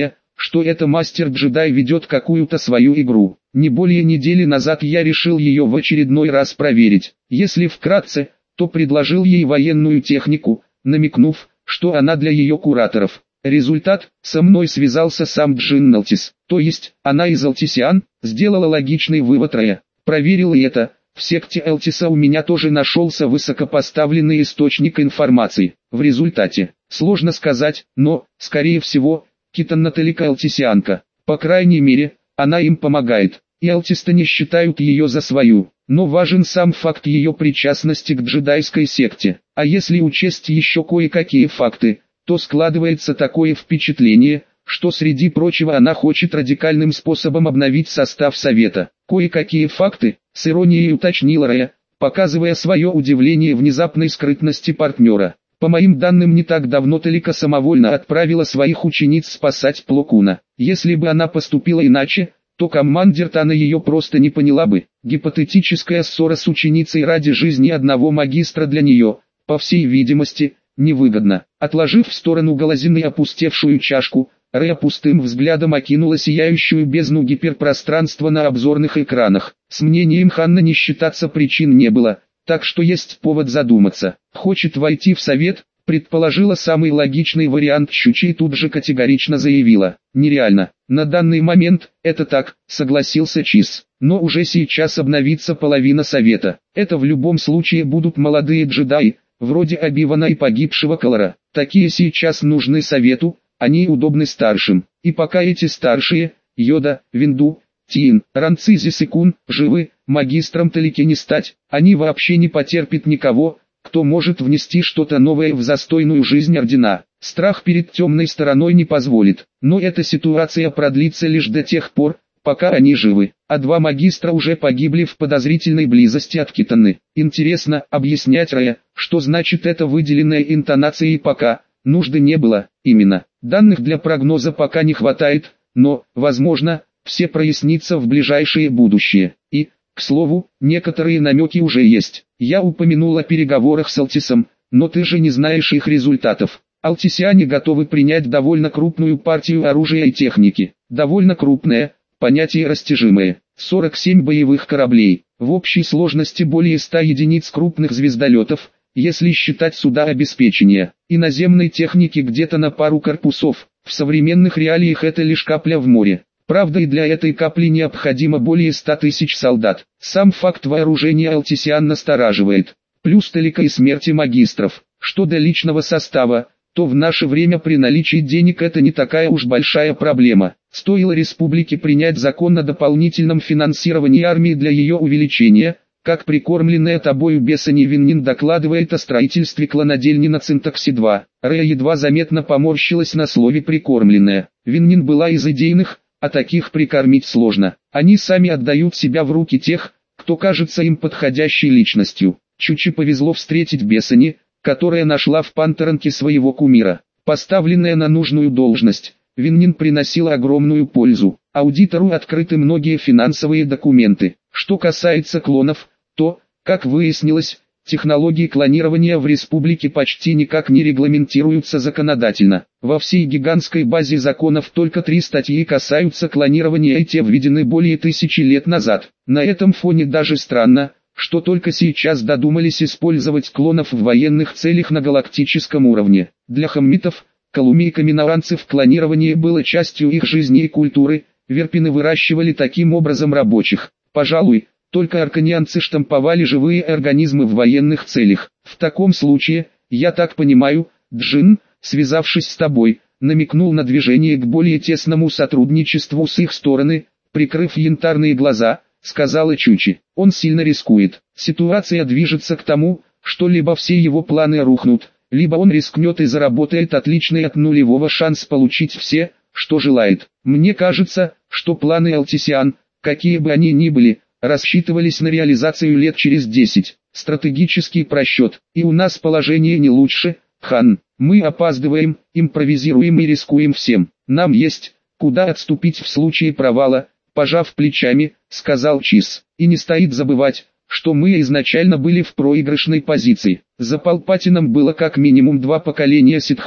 что это мастер-джедай ведет какую-то свою игру. Не более недели назад я решил ее в очередной раз проверить. Если вкратце, то предложил ей военную технику, намекнув, что она для ее кураторов. Результат: со мной связался сам Джин Элтис, то есть, она из Элтисиан, сделала логичный вывод Рэя. Проверил и это. В секте Элтиса у меня тоже нашелся высокопоставленный источник информации. В результате, сложно сказать, но, скорее всего, Китан Наталика Элтисианка. По крайней мере, она им помогает. И Элтисты не считают ее за свою. Но важен сам факт ее причастности к джедайской секте. А если учесть еще кое-какие факты, то складывается такое впечатление, что среди прочего она хочет радикальным способом обновить состав Совета. Кое-какие факты, с иронией уточнил Рэя, показывая свое удивление внезапной скрытности партнера. По моим данным, не так давно Талика самовольно отправила своих учениц спасать Пло Куна. Если бы она поступила иначе, то командир Тана ее просто не поняла бы. Гипотетическая ссора с ученицей ради жизни одного магистра для нее, по всей видимости, невыгодна. Отложив в сторону Галазины опустевшую чашку, Рэя пустым взглядом окинула сияющую бездну гиперпространства на обзорных экранах. С мнением Ханна не считаться причин не было, так что есть повод задуматься. Хочет войти в совет, предположила самый логичный вариант Чучи и тут же категорично заявила: нереально. На данный момент, это так, согласился Чиз. Но уже сейчас обновится половина совета. Это в любом случае будут молодые джедаи, вроде Оби-Вана и погибшего Колора. Такие сейчас нужны совету, они удобны старшим. И пока эти старшие, Йода, Винду, Тиин, Ранцизис и Кун, живы, магистром Талики не стать, они вообще не потерпят никого, кто может внести что-то новое в застойную жизнь ордена. Страх перед темной стороной не позволит, но эта ситуация продлится лишь до тех пор, пока они живы, а два магистра уже погибли в подозрительной близости от Китаны. Интересно, объяснять Рэя, что значит эта выделенная интонацией пока, нужды не было, именно. Данных для прогноза пока не хватает, но, возможно, все прояснится в ближайшее будущее. И, к слову, некоторые намеки уже есть. Я упомянул о переговорах с Элтисом, но ты же не знаешь их результатов. Элтисиане готовы принять довольно крупную партию оружия и техники. Довольно крупная, понятие растяжимое. сорок семь боевых кораблей. В общей сложности более ста единиц крупных звездолетов, если считать суда обеспечения. И наземной техники где-то на пару корпусов. В современных реалиях это лишь капля в море. Правда, и для этой капли необходимо более ста тысяч солдат. Сам факт вооружения Элтисиан настораживает. Плюс Талика и смерти магистров. Что до личного состава, то в наше время при наличии денег это не такая уж большая проблема. Стоило республике принять закон о дополнительном финансировании армии для ее увеличения, как прикормленная тобою Бесани Виннин докладывает о строительстве клонодельни на Цинтаксе-два. Рэя едва заметно поморщилась на слове «прикормленная». Виннин была из идейных, а таких прикормить сложно. Они сами отдают себя в руки тех, кто кажется им подходящей личностью. Чучи повезло встретить Бесани, которая нашла в Пантеранке своего кумира. Поставленная на нужную должность, Виннин приносила огромную пользу. Аудитору открыты многие финансовые документы. Что касается клонов, то, как выяснилось, технологии клонирования в республике почти никак не регламентируются законодательно. Во всей гигантской базе законов только три статьи касаются клонирования, и те введены более тысячи лет назад. На этом фоне даже странно, что только сейчас додумались использовать клонов в военных целях на галактическом уровне. Для хаммитов, калуми и каминаранцев клонирование было частью их жизни и культуры, верпины выращивали таким образом рабочих. Пожалуй, только арканианцы штамповали живые организмы в военных целях. В таком случае, я так понимаю, Джин, связавшись с тобой, намекнул на движение к более тесному сотрудничеству с их стороны, прикрыв янтарные глаза, сказала Чучи. Он сильно рискует. Ситуация движется к тому, что либо все его планы рухнут, либо он рискнет и заработает отличный от нулевого шанс получить все, что желает. Мне кажется, что планы Элтисиан, какие бы они ни были, рассчитывались на реализацию лет через десять. Стратегический просчет. И у нас положение не лучше, Хан. Мы опаздываем, импровизируем и рискуем всем. Нам есть, куда отступить в случае провала, пожав плечами, сказал Чиз. И не стоит забывать, что мы изначально были в проигрышной позиции. За Палпатином было как минимум два поколения ситхов,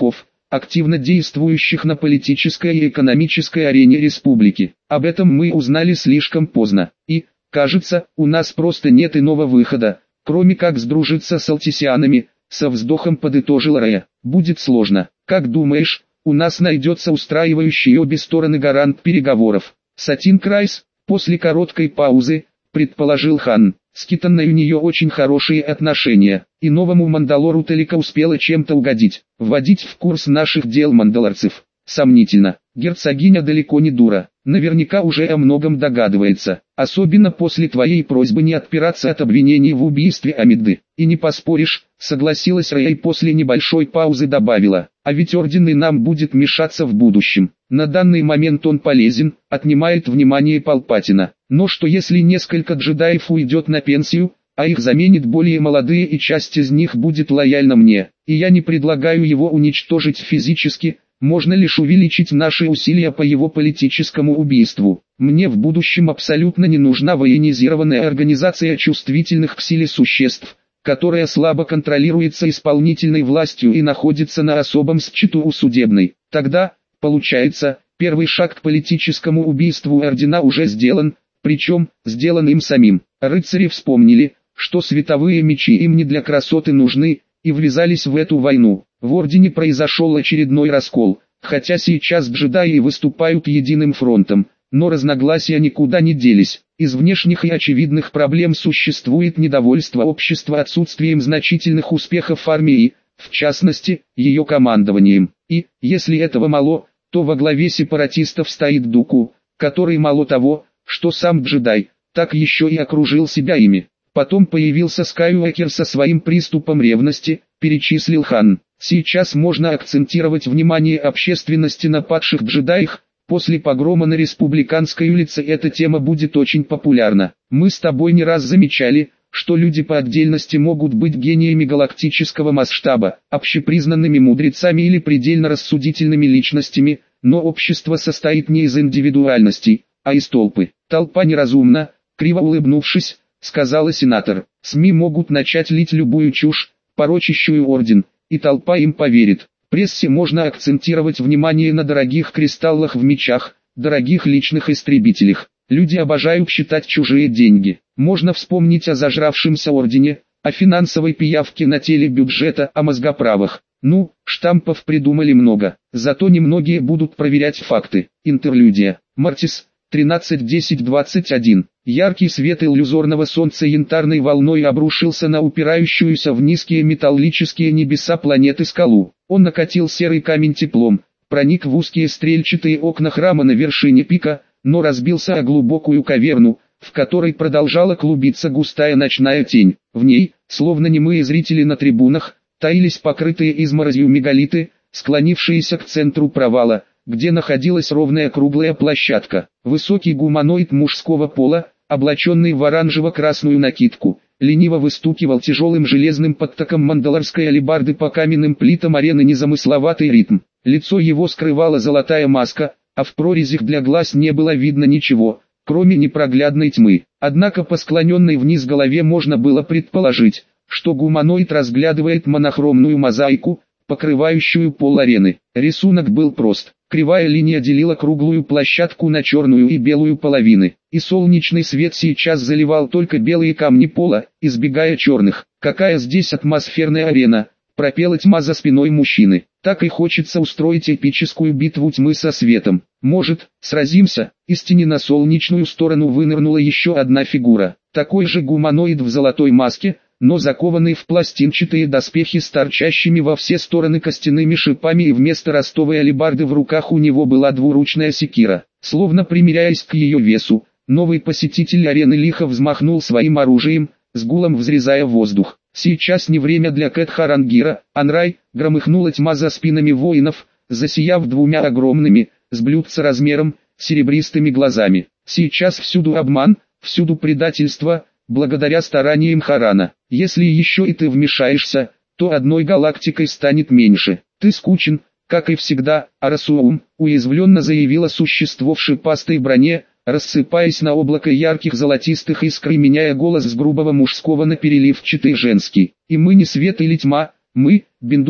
активно действующих на политической и экономической арене республики. Об этом мы узнали слишком поздно, и, кажется, у нас просто нет иного выхода, кроме как сдружиться с алтисианами, со вздохом подытожил Рэя. Будет сложно. Как думаешь, у нас найдется устраивающий обе стороны гарант переговоров? Сатин Крайс, после короткой паузы, предположил Хан. С Китанной у нее очень хорошие отношения, и новому Мандалору Талика успела чем-то угодить. Вводить в курс наших дел мандалорцев. Сомнительно. Герцогиня далеко не дура, наверняка уже о многом догадывается, особенно после твоей просьбы не отпираться от обвинений в убийстве Амиды. И не поспоришь, согласилась Рэй, после небольшой паузы добавила, а ведь Орден и нам будет мешаться в будущем. На данный момент он полезен, отнимает внимание Палпатина. Но что если несколько джедаев уйдет на пенсию, а их заменит более молодые и часть из них будет лояльна мне, и я не предлагаю его уничтожить физически, можно лишь увеличить наши усилия по его политическому убийству. Мне в будущем абсолютно не нужна военизированная организация чувствительных к силе существ, которая слабо контролируется исполнительной властью и находится на особом счету у судебной. Тогда, получается, первый шаг к политическому убийству Ордена уже сделан, причем, сделан им самим. Рыцари вспомнили, что световые мечи им не для красоты нужны, и ввязались в эту войну. В Ордене произошел очередной раскол, хотя сейчас джедаи выступают единым фронтом, но разногласия никуда не делись. Из внешних и очевидных проблем существует недовольство общества отсутствием значительных успехов армии, в частности, ее командованием. И, если этого мало, то во главе сепаратистов стоит Дуку, который мало того, что сам джедай, так еще и окружил себя ими. Потом появился Скайуокер со своим приступом ревности, перечислил Хан. Сейчас можно акцентировать внимание общественности на падших джедаях. После погрома на Республиканской улице эта тема будет очень популярна. Мы с тобой не раз замечали, что люди по отдельности могут быть гениями галактического масштаба, общепризнанными мудрецами или предельно рассудительными личностями, но общество состоит не из индивидуальностей, а из толпы. Толпа неразумна, криво улыбнувшись, сказала сенатор. СМИ могут начать лить любую чушь, порочащую Орден, и толпа им поверит. Прессе можно акцентировать внимание на дорогих кристаллах в мечах, дорогих личных истребителях. Люди обожают считать чужие деньги. Можно вспомнить о зажравшемся Ордене, о финансовой пиявке на теле бюджета, о мозгоправах. Ну, штампов придумали много, зато немногие будут проверять факты. Интерлюдия. Мартис, тринадцать десять двадцать один. Яркий свет иллюзорного солнца янтарной волной обрушился на упирающуюся в низкие металлические небеса планеты скалу. Он накатил серый камень теплом, проник в узкие стрельчатые окна храма на вершине пика, но разбился о глубокую каверну, в которой продолжала клубиться густая ночная тень. В ней, словно немые зрители на трибунах, таились покрытые изморозью мегалиты, склонившиеся к центру провала, где находилась ровная круглая площадка. Высокий гуманоид мужского пола, облаченный в оранжево-красную накидку, лениво выстукивал тяжелым железным подтоком мандалорской алебарды по каменным плитам арены незамысловатый ритм. Лицо его скрывала золотая маска, а в прорезях для глаз не было видно ничего, кроме непроглядной тьмы. Однако по склоненной вниз голове можно было предположить, что гуманоид разглядывает монохромную мозаику, покрывающую пол арены. Рисунок был прост. Кривая линия делила круглую площадку на черную и белую половины, и солнечный свет сейчас заливал только белые камни пола, избегая черных. Какая здесь атмосферная арена, пропела тьма за спиной мужчины. Так и хочется устроить эпическую битву тьмы со светом. Может, сразимся? Из тени на солнечную сторону вынырнула еще одна фигура. Такой же гуманоид в золотой маске, но закованный в пластинчатые доспехи с торчащими во все стороны костяными шипами, и вместо ростовой алебарды в руках у него была двуручная секира. Словно примиряясь к ее весу, новый посетитель арены лихо взмахнул своим оружием, с гулом взрезая воздух. Сейчас не время для Кэтхарангира. Анрай, громыхнула тьма за спинами воинов, засияв двумя огромными, с блюдца размером, серебристыми глазами. Сейчас всюду обман, всюду предательство, благодаря стараниям Харана. Если еще и ты вмешаешься, то одной галактикой станет меньше. Ты скучен, как и всегда, Арасуум, уязвленно заявило существо в шипастой броне, рассыпаясь на облако ярких золотистых искр и меняя голос с грубого мужского на переливчатый женский. И мы не свет или тьма, мы, Бинду,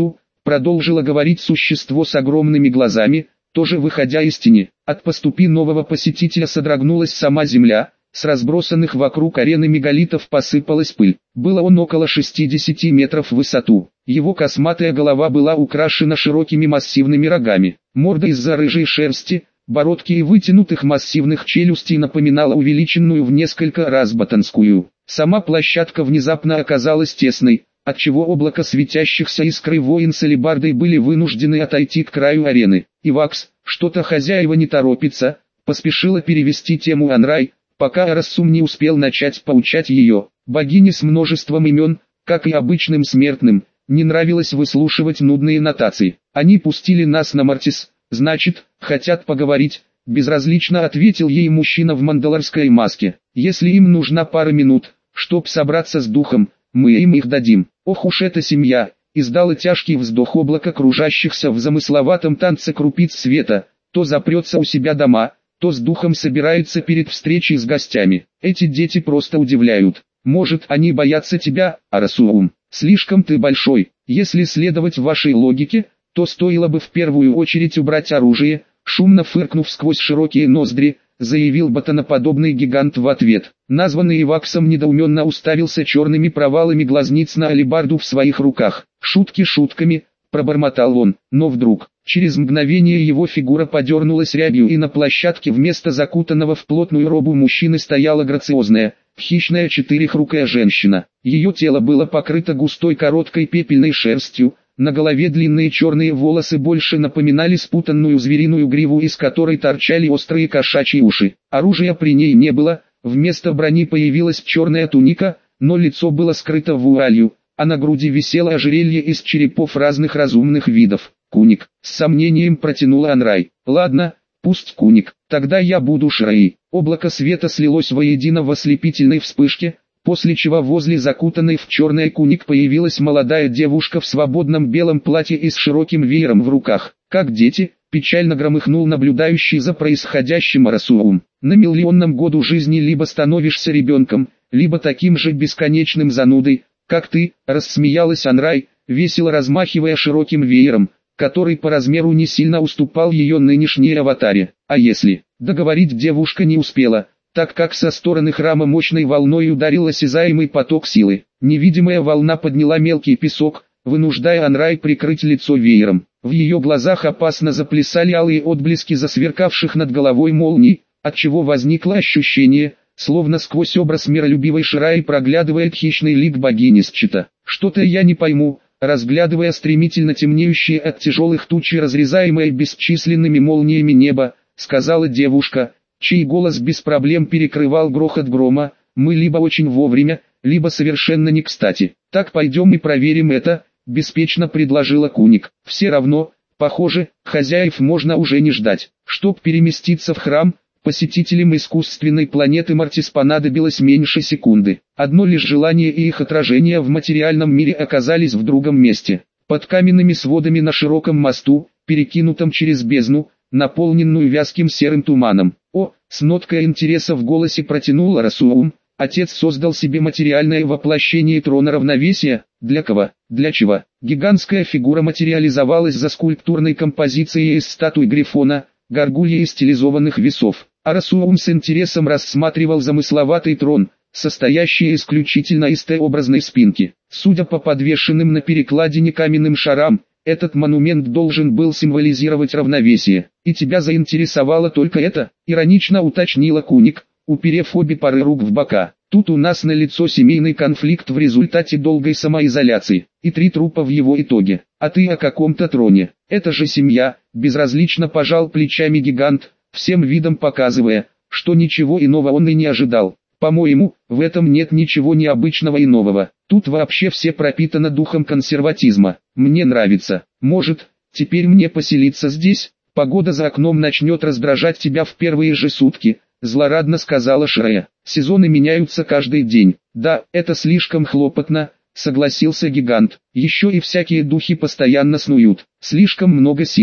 продолжило говорить существо с огромными глазами, тоже выходя из тени. От поступи нового посетителя содрогнулась сама земля, с разбросанных вокруг арены мегалитов посыпалась пыль. Было он около шестидесяти метров в высоту. Его косматая голова была украшена широкими массивными рогами. Морда из-за рыжей шерсти, бородки и вытянутых массивных челюстей напоминала увеличенную в несколько раз ботанскую. Сама площадка внезапно оказалась тесной, отчего облако светящихся искрой воин с алебардой были вынуждены отойти к краю арены. «Ивакс, что-то хозяева не торопится», — поспешила перевести тему Анрай, пока Арассум не успел начать поучать ее. Богине с множеством имен, как и обычным смертным, не нравилось выслушивать нудные нотации. «Они пустили нас на Мартис, значит, хотят поговорить», — безразлично ответил ей мужчина в мандалорской маске. «Если им нужна пара минут, чтоб собраться с духом, мы им их дадим». «Ох уж эта семья!» — издало тяжкий вздох облака кружащихся в замысловатом танце крупиц света, то запрется у себя дома, то с духом собирается перед встречей с гостями. Эти дети просто удивляют. Может, они боятся тебя, Арассум? Слишком ты большой. Если следовать вашей логике, то стоило бы в первую очередь убрать оружие, шумно фыркнув сквозь широкие ноздри, заявил ботаноподобный гигант в ответ. Названный Иваксом недоуменно уставился черными провалами глазниц на алебарду в своих руках. «Шутки шутками», — пробормотал он, но вдруг, через мгновение его фигура подернулась рябью, и на площадке вместо закутанного в плотную робу мужчины стояла грациозная, хищная четырехрукая женщина. Ее тело было покрыто густой короткой пепельной шерстью, на голове длинные черные волосы больше напоминали спутанную звериную гриву, из которой торчали острые кошачьи уши. Оружия при ней не было, вместо брони появилась черная туника, но лицо было скрыто вуалью, а на груди висело ожерелье из черепов разных разумных видов. «Куник», — с сомнением протянула Анрай. «Ладно, пусть Куник, тогда я буду Шраи». Облако света слилось воедино в ослепительной вспышке, после чего возле закутанной в черный куник появилась молодая девушка в свободном белом платье и с широким веером в руках. «Как дети», — печально громыхнул наблюдающий за происходящим Арассум. «На миллионном году жизни либо становишься ребенком, либо таким же бесконечным занудой, как ты», — рассмеялась Анрай, весело размахивая широким веером, который по размеру не сильно уступал ее нынешней аватаре. «А если...» Договорить девушка не успела, так как со стороны храма мощной волной ударил осязаемый поток силы. Невидимая волна подняла мелкий песок, вынуждая Анрай прикрыть лицо веером. В ее глазах опасно заплясали алые отблески засверкавших над головой молний, отчего возникло ощущение, словно сквозь образ миролюбивой Шираи проглядывает хищный лик богини Счета. «Что-то я не пойму», разглядывая стремительно темнеющее от тяжелых туч и разрезаемое бесчисленными молниями небо, сказала девушка, чей голос без проблем перекрывал грохот грома. «Мы либо очень вовремя, либо совершенно не кстати. Так пойдем и проверим это», — беспечно предложила Куник. «Все равно, похоже, хозяев можно уже не ждать». Чтоб переместиться в храм, посетителям искусственной планеты Мартис понадобилось меньше секунды. Одно лишь желание и их отражение в материальном мире оказались в другом месте. Под каменными сводами на широком мосту, перекинутом через бездну, наполненную вязким серым туманом. «О!» — с ноткой интереса в голосе протянул Арассум. «Отец создал себе материальное воплощение трона равновесия. Для кого? Для чего?» Гигантская фигура материализовалась за скульптурной композицией из статуй Грифона, горгульи и стилизованных весов. Арассум с интересом рассматривал замысловатый трон, состоящий исключительно из Т-образной спинки. Судя по подвешенным на перекладине каменным шарам, этот монумент должен был символизировать равновесие. «И тебя заинтересовало только это?» — иронично уточнила Куник, уперев обе пары рук в бока. «Тут у нас налицо семейный конфликт в результате долгой самоизоляции, и три трупа в его итоге. А ты о каком-то троне? Это же семья», — безразлично пожал плечами гигант, всем видом показывая, что ничего иного он и не ожидал. «По-моему, в этом нет ничего необычного и нового. Тут вообще все пропитано духом консерватизма. Мне нравится. Может, теперь мне поселиться здесь? Погода за окном начнет раздражать тебя в первые же сутки», — злорадно сказала Шрея. «Сезоны меняются каждый день». «Да, это слишком хлопотно», — согласился гигант. «Еще и всякие духи постоянно снуют. Слишком много силы.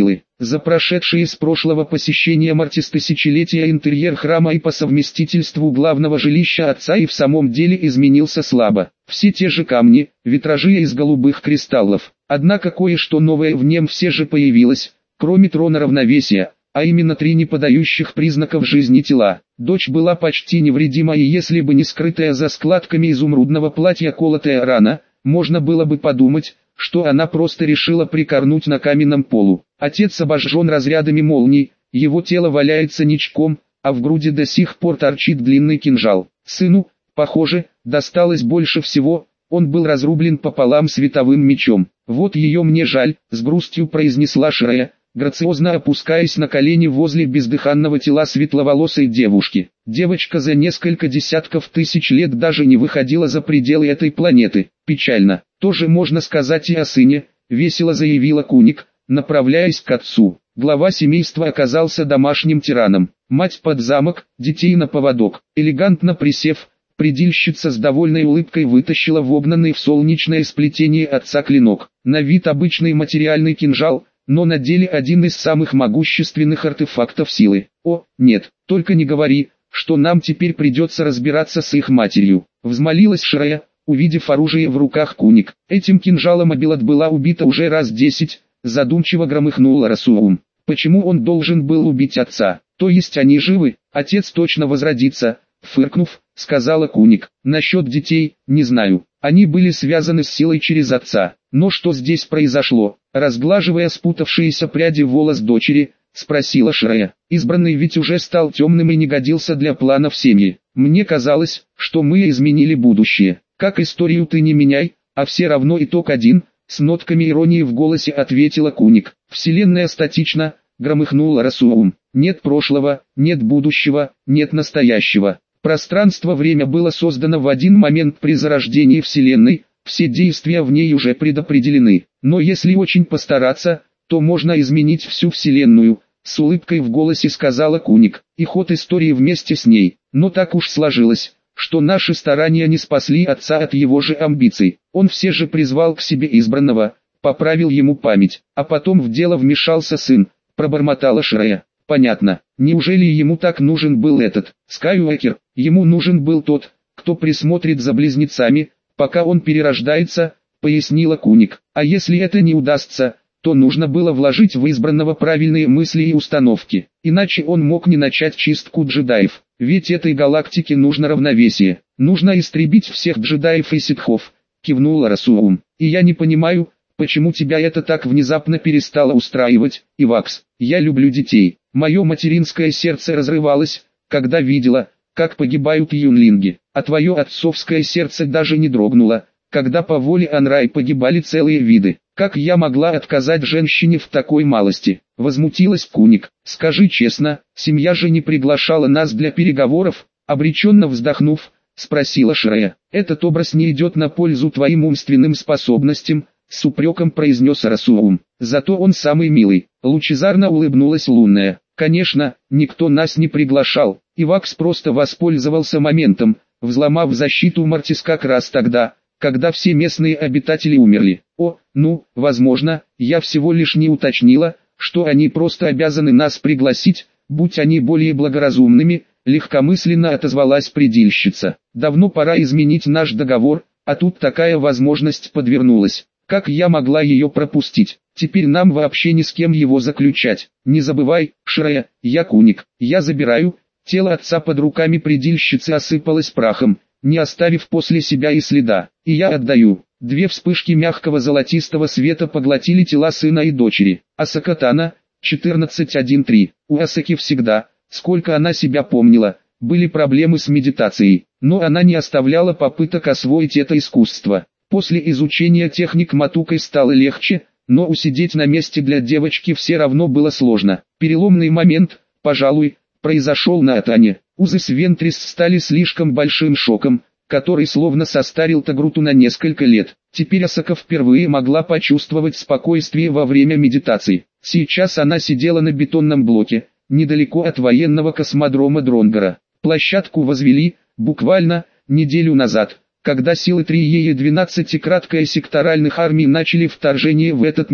За прошедшие с прошлого посещения Мартис тысячелетия интерьер храма и по совместительству главного жилища отца и в самом деле изменился слабо. Все те же камни, витражи из голубых кристаллов. Однако кое-что новое в нем все же появилось, кроме трона равновесия, а именно три неподающих признаков жизни тела. Дочь была почти невредима, и если бы не скрытая за складками изумрудного платья колотая рана, можно было бы подумать, что она просто решила прикорнуть на каменном полу. Отец обожжен разрядами молний, его тело валяется ничком, а в груди до сих пор торчит длинный кинжал. Сыну, похоже, досталось больше всего, он был разрублен пополам световым мечом. «Вот ее мне жаль», — с грустью произнесла Шрея, грациозно опускаясь на колени возле бездыханного тела светловолосой девушки. Девочка за несколько десятков тысяч лет даже не выходила за пределы этой планеты. Печально. Тоже можно сказать и о сыне, весело заявила Куник, направляясь к отцу. Глава семейства оказался домашним тираном. Мать под замок, детей на поводок. Элегантно присев, предильщица с довольной улыбкой вытащила вогнанный в солнечное сплетение отца клинок. На вид обычный материальный кинжал, но на деле один из самых могущественных артефактов силы. «О, нет, только не говори, что нам теперь придется разбираться с их матерью», — взмолилась Шрея, увидев оружие в руках Куник. «Этим кинжалом Абилат была убита уже раз десять», — задумчиво громыхнула Расуум. «Почему он должен был убить отца? То есть они живы? Отец точно возродится», — фыркнув, сказала Куник. «Насчет детей, не знаю. Они были связаны с силой через отца. Но что здесь произошло?» Разглаживая спутавшиеся пряди волос дочери, спросила Шрея. «Избранный ведь уже стал темным и не годился для планов семьи. Мне казалось, что мы изменили будущее. Как историю ты не меняй, а все равно итог один», — с нотками иронии в голосе ответила Куник. «Вселенная статична», — громыхнула Расуум. «Нет прошлого, нет будущего, нет настоящего. Пространство-время было создано в один момент при зарождении Вселенной, все действия в ней уже предопределены. Но если очень постараться, то можно изменить всю Вселенную», — с улыбкой в голосе сказала Куник, — «и ход истории вместе с ней. Но так уж сложилось, что наши старания не спасли отца от его же амбиций. Он все же призвал к себе избранного, поправил ему память, а потом в дело вмешался сын», — пробормотала Шрея. «Понятно. Неужели ему так нужен был этот Скайуокер? Ему нужен был тот, кто присмотрит за близнецами, пока он перерождается», — пояснила Куник. «А если это не удастся, то нужно было вложить в избранного правильные мысли и установки, иначе он мог не начать чистку джедаев. Ведь этой галактике нужно равновесие, нужно истребить всех джедаев и ситхов», — кивнула Расуум. «И я не понимаю, почему тебя это так внезапно перестало устраивать, Ивакс. Я люблю детей. Мое материнское сердце разрывалось, когда видела, как погибают юнлинги, а твое отцовское сердце даже не дрогнуло, когда по воле Анрай погибали целые виды. Как я могла отказать женщине в такой малости?» — возмутилась Куник. «Скажи честно, семья же не приглашала нас для переговоров?» — обреченно вздохнув, спросила Шрея. «Этот образ не идет на пользу твоим умственным способностям», — с упреком произнес Расуум. «Зато он самый милый», — лучезарно улыбнулась Лунная. «Конечно, никто нас не приглашал. Ивакс просто воспользовался моментом, взломав защиту Мартис как раз тогда, когда все местные обитатели умерли. О, ну, возможно, я всего лишь не уточнила, что они просто обязаны нас пригласить, будь они более благоразумными», — легкомысленно отозвалась предильщица. «Давно пора изменить наш договор, а тут такая возможность подвернулась. Как я могла ее пропустить? Теперь нам вообще ни с кем его заключать. Не забывай, Шрея, я Куник. Я забираю». Тело отца под руками предильщицы осыпалось прахом, не оставив после себя и следа. «И я отдаю». Две вспышки мягкого золотистого света поглотили тела сына и дочери. Асакатана, четырнадцать один три. У Асаки всегда, сколько она себя помнила, были проблемы с медитацией, но она не оставляла попыток освоить это искусство. После изучения техник матукой стало легче, но усидеть на месте для девочки все равно было сложно. Переломный момент, пожалуй, произошел на Атане. Узы с Вентрис стали слишком большим шоком, который словно состарил Тагруту на несколько лет. Теперь Асака впервые могла почувствовать спокойствие во время медитации. Сейчас она сидела на бетонном блоке, недалеко от военного космодрома Дронгора. Площадку возвели, буквально, неделю назад, когда силы три и двенадцати-краткой секторальных армий начали вторжение в этот мир,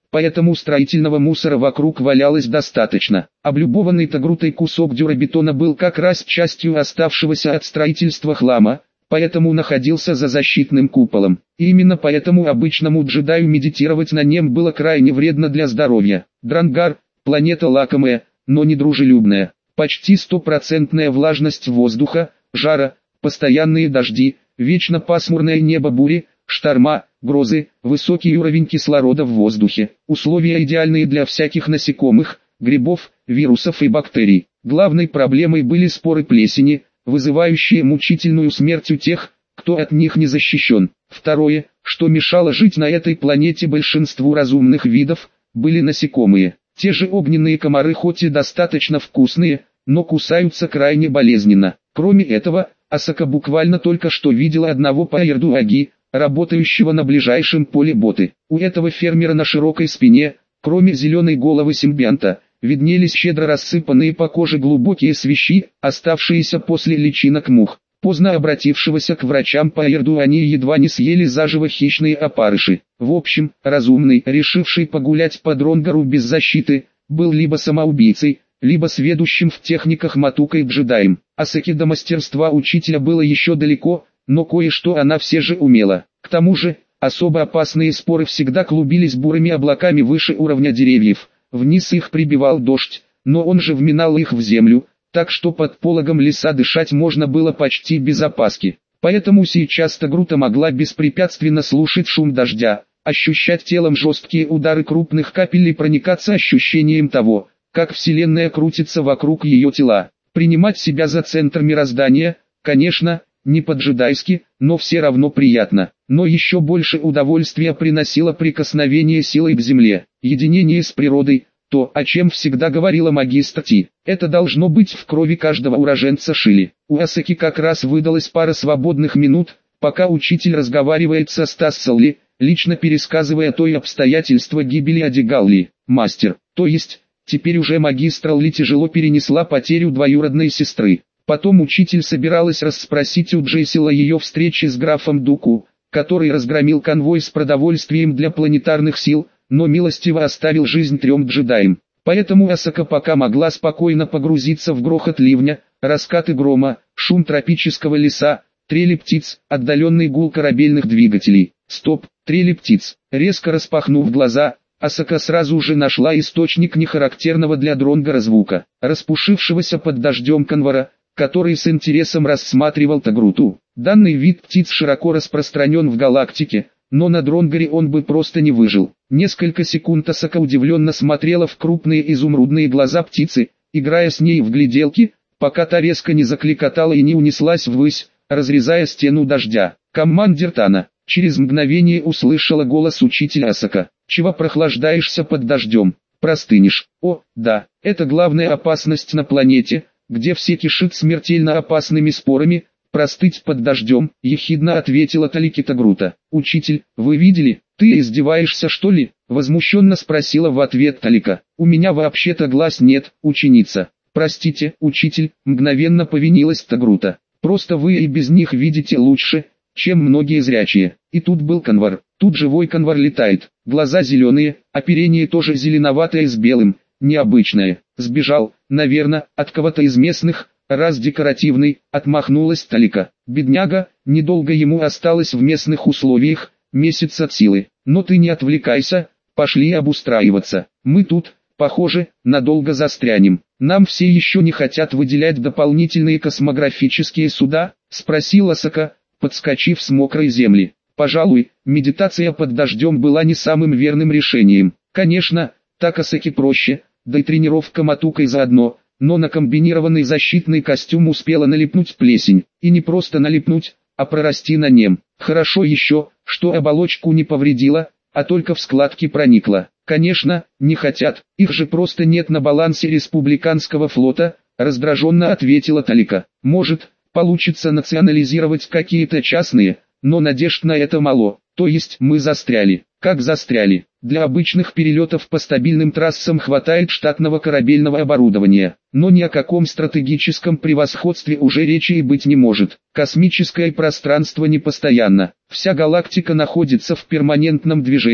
поэтому строительного мусора вокруг валялось достаточно. Облюбованный Тагрутой кусок дюрабетона был как раз частью оставшегося от строительства хлама, поэтому находился за защитным куполом. И именно поэтому обычному джедаю медитировать на нем было крайне вредно для здоровья. Дрангар – планета лакомая, но не дружелюбная. Почти стопроцентная влажность воздуха, жара, постоянные дожди, вечно пасмурное небо, бури, шторма, грозы, высокий уровень кислорода в воздухе. Условия идеальные для всяких насекомых, грибов, вирусов и бактерий. Главной проблемой были споры плесени, вызывающие мучительную смерть у тех, кто от них не защищен. Второе, что мешало жить на этой планете большинству разумных видов, были насекомые. Те же огненные комары хоть и достаточно вкусные, но кусаются крайне болезненно. Кроме этого, Асака буквально только что видела одного Пайердуаги, работающего на ближайшем поле боты. У этого фермера на широкой спине, кроме зеленой головы симбионта, виднелись щедро рассыпанные по коже глубокие свищи, оставшиеся после личинок мух. Поздно обратившегося к врачам Пайердуани едва не съели заживо хищные опарыши. В общем, разумный, решивший погулять по Дронгару без защиты, был либо самоубийцей, либо сведущим в техниках Матукой джедаем. Асаки до мастерства учителя было еще далеко, но кое-что она все же умела. К тому же, особо опасные споры всегда клубились бурыми облаками выше уровня деревьев. Вниз их прибивал дождь, но он же вминал их в землю, так что под пологом леса дышать можно было почти без опаски. Поэтому сейчас Тагрута могла беспрепятственно слушать шум дождя, ощущать телом жесткие удары крупных капель и проникаться ощущением того, как вселенная крутится вокруг ее тела. Принимать себя за центр мироздания, конечно, не по-джедайски, но все равно приятно. Но еще больше удовольствия приносило прикосновение силой к земле, единение с природой, то, о чем всегда говорила магистр Ти. Это должно быть в крови каждого уроженца Шили. У Асаки как раз выдалась пара свободных минут, пока учитель разговаривает со Стасселли, лично пересказывая то и обстоятельства гибели Адигалли. Мастер, то есть, теперь уже магистр Ли тяжело перенесла потерю двоюродной сестры. Потом учитель собиралась расспросить у Джейсила ее встречи с графом Дуку, который разгромил конвой с продовольствием для планетарных сил, но милостиво оставил жизнь трем джедаям. Поэтому Асака пока могла спокойно погрузиться в грохот ливня, раскаты грома, шум тропического леса, трели птиц, отдаленный гул корабельных двигателей. Стоп, трели птиц. Резко распахнув глаза, Асака сразу же нашла источник нехарактерного для Дронгара звука, распушившегося под дождем конвора, который с интересом рассматривал Тагруту. Данный вид птиц широко распространен в галактике, но на Дронгаре он бы просто не выжил. Несколько секунд Асака удивленно смотрела в крупные изумрудные глаза птицы, играя с ней в гляделки, пока та резко не закликотала и не унеслась ввысь, разрезая стену дождя. «Командир Тана!» Через мгновение услышала голос учителя Асака. «Чего прохлаждаешься под дождем? Простынешь». «О, да, это главная опасность на планете, где все кишит смертельно опасными спорами. Простыть под дождем», — ехидно ответила Талики Тагрута. «Учитель, вы видели? Ты издеваешься, что ли?» — возмущенно спросила в ответ Талика. «У меня вообще-то глаз нет, ученица». «Простите, учитель», — мгновенно повинилась Тагрута. «Просто вы и без них видите лучше, чем многие зрячие». И тут был конвар. Тут живой конвар летает. Глаза зеленые, оперение тоже зеленоватое с белым, необычное. Сбежал, наверное, от кого-то из местных. «Раз декоративный», — отмахнулась Талика. «Бедняга, недолго ему осталось в местных условиях, месяц от силы. Но ты не отвлекайся, пошли обустраиваться. Мы тут, похоже, надолго застрянем. Нам все еще не хотят выделять дополнительные космографические суда?» — спросила Асака, подскочив с мокрой земли. Пожалуй, медитация под дождем была не самым верным решением. Конечно, так Асаке проще, да и тренировка Матукой заодно. Но на комбинированный защитный костюм успела налипнуть плесень, и не просто налипнуть, а прорасти на нем. Хорошо еще, что оболочку не повредила, а только в складки проникла. Конечно, не хотят, их же просто нет на балансе республиканского флота, раздраженно ответила Талика. Может, получится национализировать какие-то частные, но надежд на это мало. То есть мы застряли. Как застряли? Для обычных перелетов по стабильным трассам хватает штатного корабельного оборудования, но ни о каком стратегическом превосходстве уже речи и быть не может. Космическое пространство непостоянно, вся галактика находится в перманентном движении,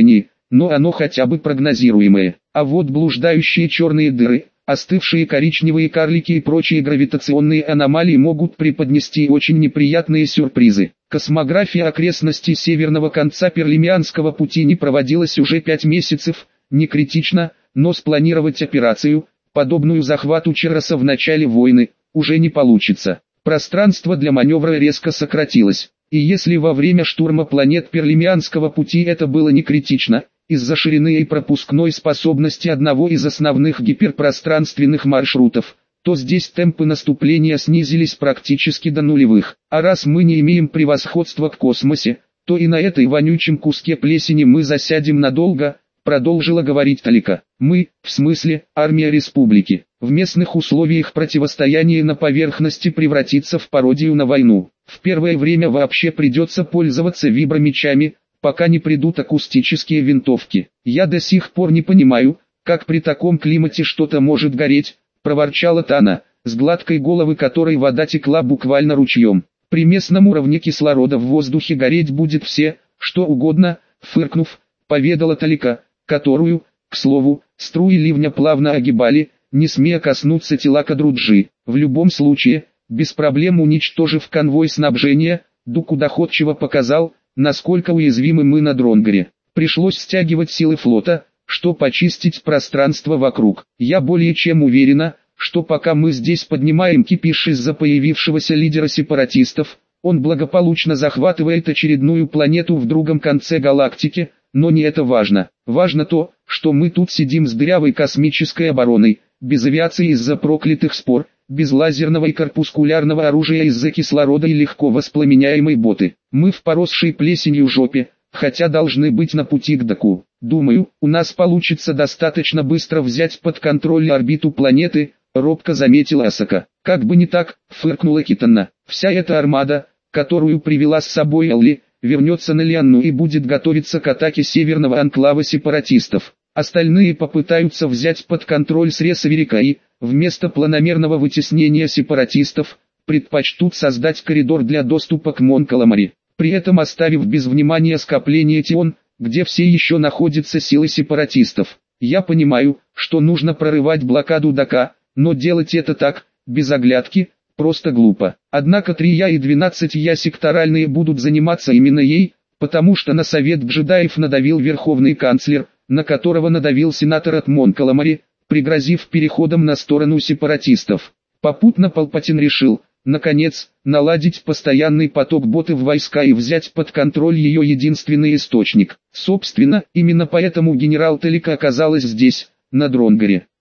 но оно хотя бы прогнозируемое. А вот блуждающие черные дыры, остывшие коричневые карлики и прочие гравитационные аномалии могут преподнести очень неприятные сюрпризы. Космография окрестностей северного конца Перлимианского пути не проводилась уже пять месяцев, не критично, но спланировать операцию, подобную захвату Чироса в начале войны, уже не получится. Пространство для маневра резко сократилось, и если во время штурма планет Перлимианского пути это было не критично, из-за ширины и пропускной способности одного из основных гиперпространственных маршрутов, то здесь темпы наступления снизились практически до нулевых. А раз мы не имеем превосходства в космосе, то и на этой вонючем куске плесени мы засядем надолго, продолжила говорить Талика. Мы, в смысле, армия республики, в местных условиях противостояние на поверхности превратится в пародию на войну. В первое время вообще придется пользоваться вибромечами, пока не придут акустические винтовки. Я до сих пор не понимаю, как при таком климате что-то может гореть, проворчала Тана, с гладкой головы которой вода текла буквально ручьем. При местном уровне кислорода в воздухе гореть будет все, что угодно, фыркнув, поведала Талика, которую, к слову, струи ливня плавно огибали, не смея коснуться тела Кадруджи. В любом случае, без проблем уничтожив конвой снабжения, Дуку доходчиво показал, насколько уязвимы мы на Дронгаре. Пришлось стягивать силы флота, что почистить пространство вокруг. Я более чем уверена, что пока мы здесь поднимаем кипиш из-за появившегося лидера сепаратистов, он благополучно захватывает очередную планету в другом конце галактики, но не это важно. Важно то, что мы тут сидим с дырявой космической обороной, без авиации из-за проклятых спор, без лазерного и корпускулярного оружия из-за кислорода и легко воспламеняемой боты. Мы в поросшей плесенью жопе, хотя должны быть на пути к Даку. Думаю, у нас получится достаточно быстро взять под контроль орбиту планеты, робко заметила Асака. Как бы не так, фыркнула Китана. Вся эта армада, которую привела с собой Элли, вернется на Лианну и будет готовиться к атаке северного анклава сепаратистов. Остальные попытаются взять под контроль Сресаверика и, вместо планомерного вытеснения сепаратистов, предпочтут создать коридор для доступа к Мон-Каламари, при этом оставив без внимания скопление Тион, где все еще находятся силы сепаратистов. Я понимаю, что нужно прорывать блокаду Дака, но делать это так, без оглядки, просто глупо. Однако три Я и двенадцать Я секторальные будут заниматься именно ей, потому что на совет джедаев надавил верховный канцлер, на которого надавил сенатор от Мон-Каламари, пригрозив переходом на сторону сепаратистов. Попутно Палпатин решил, наконец, наладить постоянный поток боты в войска и взять под контроль ее единственный источник. Собственно, именно поэтому генерал Талика оказалась здесь, на Дронгаре.